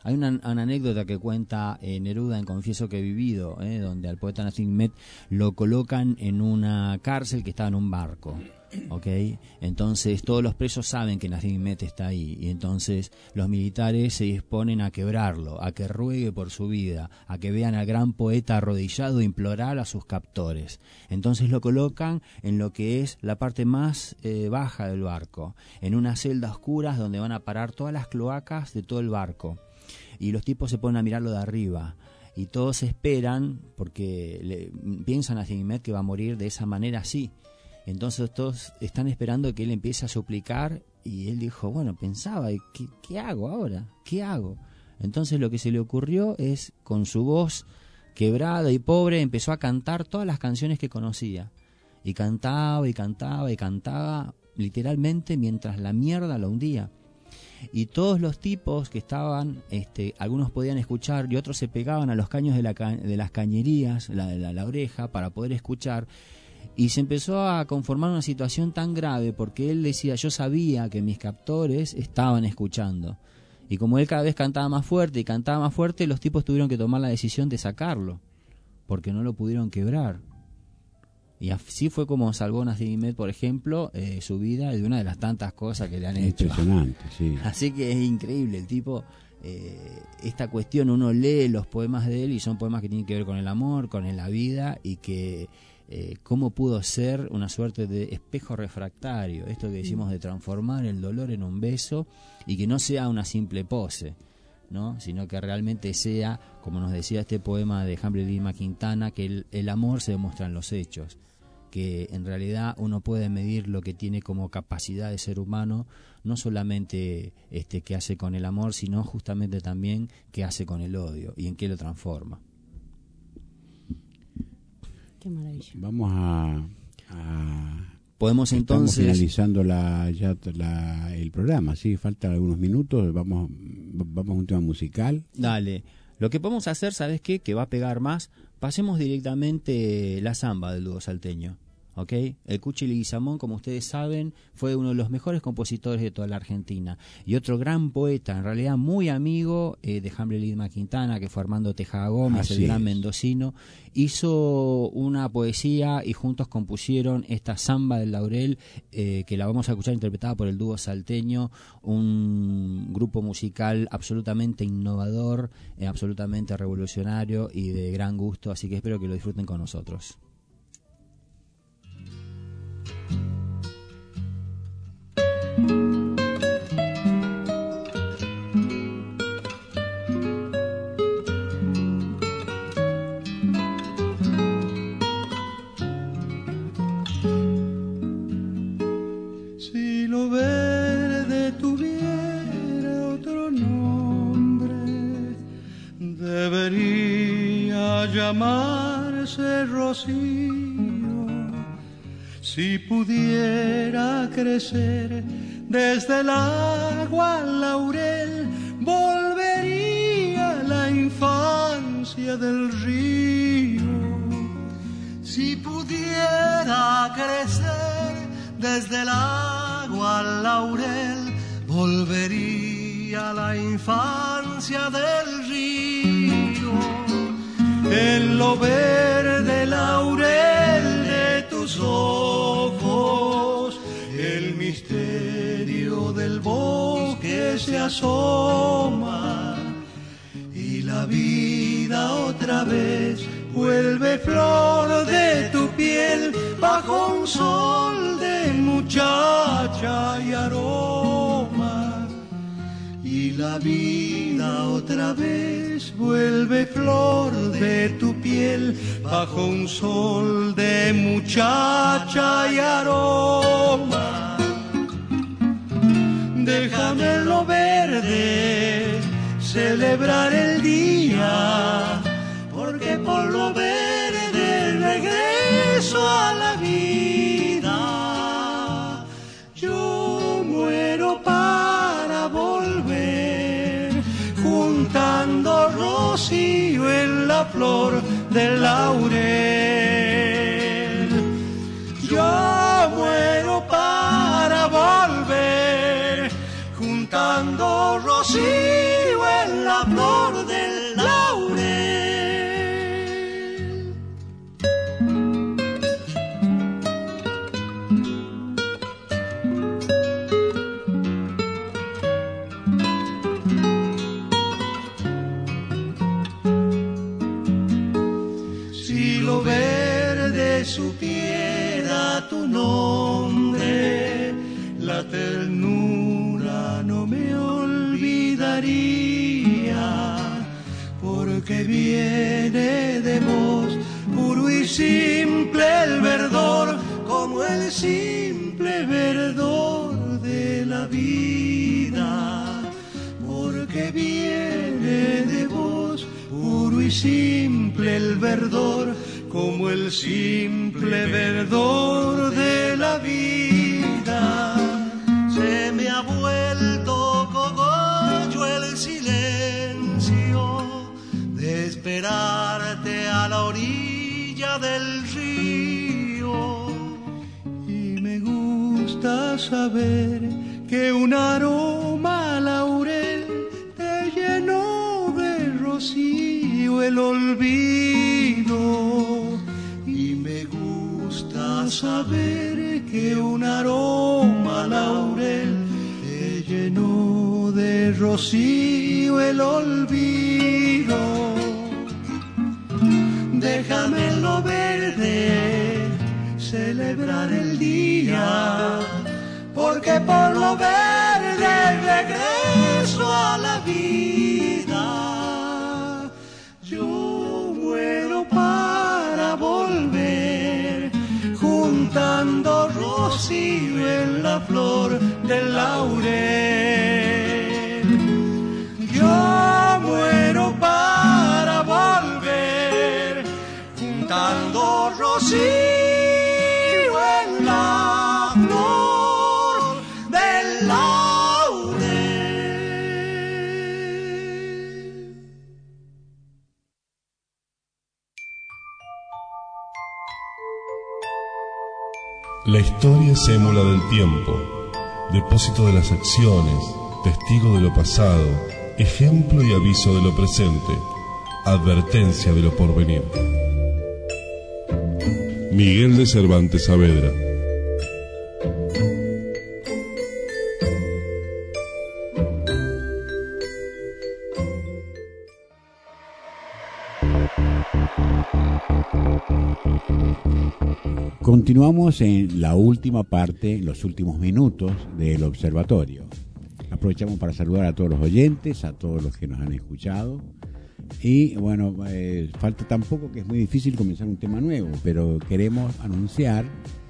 Hay una, una anécdota que cuenta eh, Neruda en Confieso que he vivido, eh, donde al poeta Nazim lo colocan en una cárcel que estaba en un barco. ¿Okay? Entonces todos los presos saben que Nazim está ahí, y entonces los militares se disponen a quebrarlo, a que ruegue por su vida, a que vean al gran poeta arrodillado implorar a sus captores. Entonces lo colocan en lo que es la parte más eh, baja del barco, en una celda oscura donde van a parar todas las cloacas de todo el barco, y los tipos se ponen a mirarlo de arriba. Y todos esperan, porque le, piensan a Nazim que va a morir de esa manera así. Entonces todos están esperando que él empiece a suplicar, y él dijo, bueno, pensaba, ¿qué, qué hago ahora? ¿Qué hago? Entonces lo que se le ocurrió es, con su voz quebrada y pobre, empezó a cantar todas las canciones que conocía. Y cantaba y cantaba y cantaba, literalmente mientras la mierda lo hundía. Y todos los tipos que estaban, este, algunos podían escuchar y otros se pegaban a los caños de, la, de las cañerías, la, la, la oreja, para poder escuchar. Y se empezó a conformar una situación tan grave, porque él decía, yo sabía que mis captores estaban escuchando. Y como él cada vez cantaba más fuerte y cantaba más fuerte, los tipos tuvieron que tomar la decisión de sacarlo, porque no lo pudieron quebrar. Y así fue como salvó Nazim, por ejemplo, eh, su vida de una de las tantas cosas que le han hecho. Impresionante, sí. Así que es increíble, el tipo, eh, esta cuestión, uno lee los poemas de él y son poemas que tienen que ver con el amor, con la vida, y que eh, cómo pudo ser una suerte de espejo refractario, esto que decimos de transformar el dolor en un beso, y que no sea una simple pose, ¿no? Sino que realmente sea, como nos decía este poema de Humphrey Lima Quintana, que el, el amor se demuestra en los hechos, que en realidad uno puede medir lo que tiene como capacidad de ser humano, no solamente este qué hace con el amor, sino justamente también qué hace con el odio y en qué lo transforma. Qué maravilla. Vamos a, a podemos entonces estamos finalizando la, ya la, el programa, sí, faltan algunos minutos, vamos vamos a un tema musical. Dale. Lo que podemos hacer, ¿sabes qué? Que va a pegar más. Pasemos directamente la samba del dúo salteño, ¿ok? El Cuchi Leguizamón, como ustedes saben, fue uno de los mejores compositores de toda la Argentina. Y otro gran poeta, en realidad muy amigo eh, de Humphrey Lima Quintana, que fue Armando Tejada Gómez, Así el gran es. mendocino, hizo una poesía y juntos compusieron esta samba del Laurel, eh, que la vamos a escuchar interpretada por el dúo salteño, un grupo musical absolutamente innovador, eh, absolutamente revolucionario y de gran gusto, así que espero que lo disfruten con nosotros. Si lo verde tuviera otro nombre, debería llamarse rocío. Si pudiera crecer desde el agua al laurel, volvería a la infancia del río. Si pudiera crecer desde el agua al laurel, volvería a la infancia del río. En lo verde laurel de tus ojos, el misterio del bosque se asoma, y la vida otra vez vuelve flor de tu piel bajo un sol de muchacha y aroma. Y la vida otra vez vuelve flor de tu piel bajo un sol de muchacha y aroma. Déjame en lo verde celebrar el día, porque por lo verde regreso a la vida. Yo muero para volver, juntando rocío en la flor del laurel. Yo muero para volver, juntando rocío en la la flor del laurel. Si lo verde supiera tu nombre, la ternura no me olvidaría, porque viene de vos puro y simple el verdor, como el simple verdor de la vida, porque viene de vos puro y simple el verdor, como el simple verdor de la vida. Se me ha vuelto cogollo el silencio de esperarte a la orilla del río, y me gusta saber que un aroma laurel te llenó de rocío el olvido, y me gusta saber que un aroma laurel te llenó de rocío el olvido. Déjame en lo verde celebrar el día, porque por lo verde regreso a la vida. Yo muero para volver, juntando rocío en la flor del laurel. Yo muero para volver, juntando rocío en la flor del laurel. La historia es émula del tiempo, depósito de las acciones, testigo de lo pasado, ejemplo y aviso de lo presente, advertencia de lo porvenir. Miguel de Cervantes Saavedra. Continuamos en la última parte, los últimos minutos del observatorio. Aprovechamos para saludar a todos los oyentes, a todos los que nos han escuchado. Y bueno, eh, falta tampoco, que es muy difícil comenzar un tema nuevo, pero queremos anunciar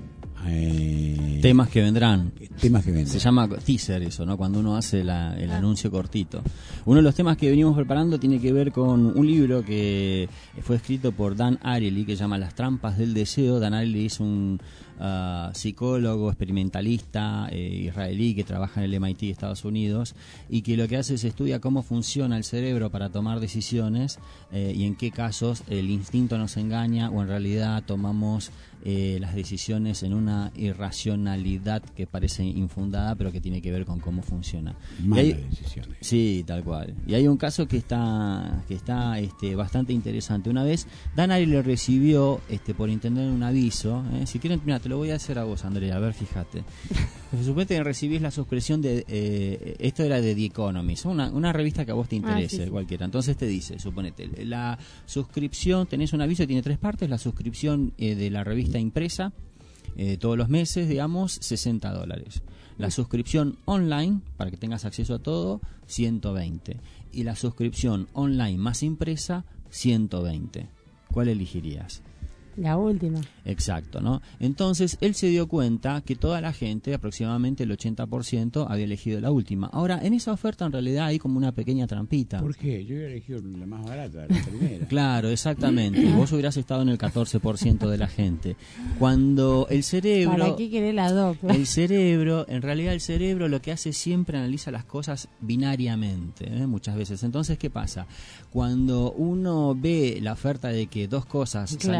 eh, temas que vendrán. Temas que vendrán. Se llama teaser eso, ¿no? Cuando uno hace la, el anuncio cortito. Uno de los temas que venimos preparando tiene que ver con un libro que fue escrito por Dan Ariely, que se llama Las trampas del deseo. Dan Ariely es un uh, psicólogo experimentalista eh, israelí que trabaja en el M I T de Estados Unidos, y que lo que hace es estudia cómo funciona el cerebro para tomar decisiones eh, y en qué casos el instinto nos engaña o en realidad tomamos eh, las decisiones en una irracionalidad que parece infundada, pero que tiene que ver con cómo funciona. Malas hay, decisiones. Sí, tal cual. Y hay un caso que está que está este, bastante interesante. Una vez Dan Ariely le recibió este, por internet un aviso. ¿eh? Si quieren, mira, te lo voy a hacer a vos, Andrea, a ver, fíjate. Suponete que recibís la suscripción de eh, esto era de The Economist, una, una revista que a vos te interese, ah, sí, sí. cualquiera. Entonces te dice, suponete, la suscripción, tenés un aviso que tiene tres partes: la suscripción eh, de la revista impresa, eh, todos los meses, digamos, sesenta dólares. La suscripción online, para que tengas acceso a todo, ciento veinte. Y la suscripción online más impresa, ciento veinte. ¿Cuál elegirías? La última. Exacto, ¿no? Entonces, él se dio cuenta que toda la gente, aproximadamente el ochenta por ciento, había elegido la última. Ahora, en esa oferta en realidad hay como una pequeña trampita. ¿Por qué? Yo hubiera elegido la más barata, la primera. Claro, exactamente. Vos hubieras estado en el catorce por ciento de la gente. Cuando el cerebro... ¿Para qué querés la doble? El cerebro, en realidad el cerebro lo que hace siempre analiza las cosas binariamente, ¿eh? Muchas veces. Entonces, ¿qué pasa? Cuando uno ve la oferta de que dos cosas claro. salen igual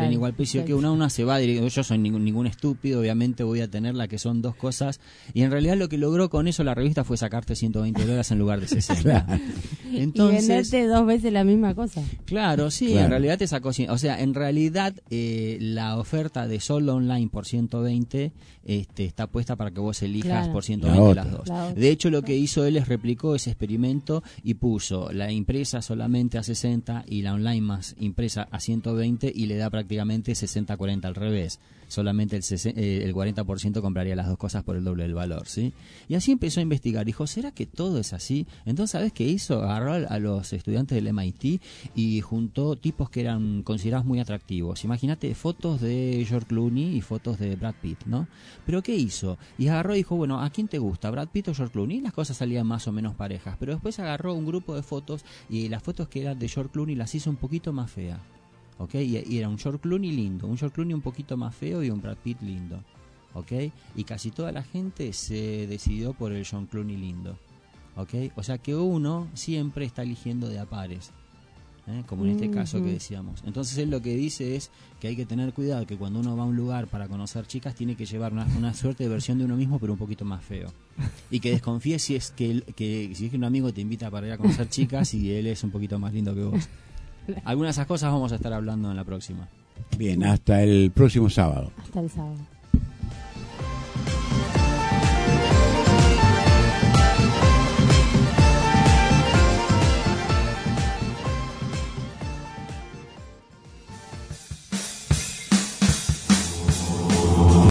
especie de que una una se va directo. Yo soy ningún, ningún estúpido, obviamente voy a tener la que son dos cosas. Y en realidad lo que logró con eso la revista fue sacarte ciento veinte dólares en lugar de sesenta. Entonces, y venderte dos veces la misma cosa. Claro, sí, Claro. en realidad te sacó... O sea, en realidad eh, la oferta de solo online por ciento veinte este, está puesta para que vos elijas Claro. por ciento La veinte otra. las dos. La otra. De hecho, lo que hizo él es replicó ese experimento y puso la impresa solamente a sesenta y la online más impresa a ciento veinte y le da prácticamente sesenta cuarenta al revés. Solamente el, sesen- eh, el cuarenta por ciento compraría las dos cosas por el doble del valor, ¿sí? Y así empezó a investigar. Dijo, ¿será que todo es así? Entonces, ¿sabes qué hizo? Agarró a a los estudiantes del M I T y juntó tipos que eran considerados muy atractivos. Imagínate fotos de George Clooney y fotos de Brad Pitt, ¿no? Pero ¿qué hizo? Y agarró y dijo, bueno, ¿a quién te gusta? ¿Brad Pitt o George Clooney? Las cosas salían más o menos parejas. Pero después agarró un grupo de fotos y las fotos que eran de George Clooney las hizo un poquito más feas. ¿Ok? Y, y era un George Clooney lindo, un George Clooney un poquito más feo y un Brad Pitt lindo. ¿Ok? Y casi toda la gente se decidió por el George Clooney lindo. ¿Ok? O sea que uno siempre está eligiendo de a pares. ¿eh? Como en este caso que decíamos. Entonces él lo que dice es que hay que tener cuidado, que cuando uno va a un lugar para conocer chicas tiene que llevar una, una suerte de versión de uno mismo pero un poquito más feo. Y que desconfíe si es que, él- que si es que un amigo te invita para ir a conocer chicas y él es un poquito más lindo que vos. Algunas de esas cosas vamos a estar hablando en la próxima. Bien, hasta el próximo sábado. Hasta el sábado.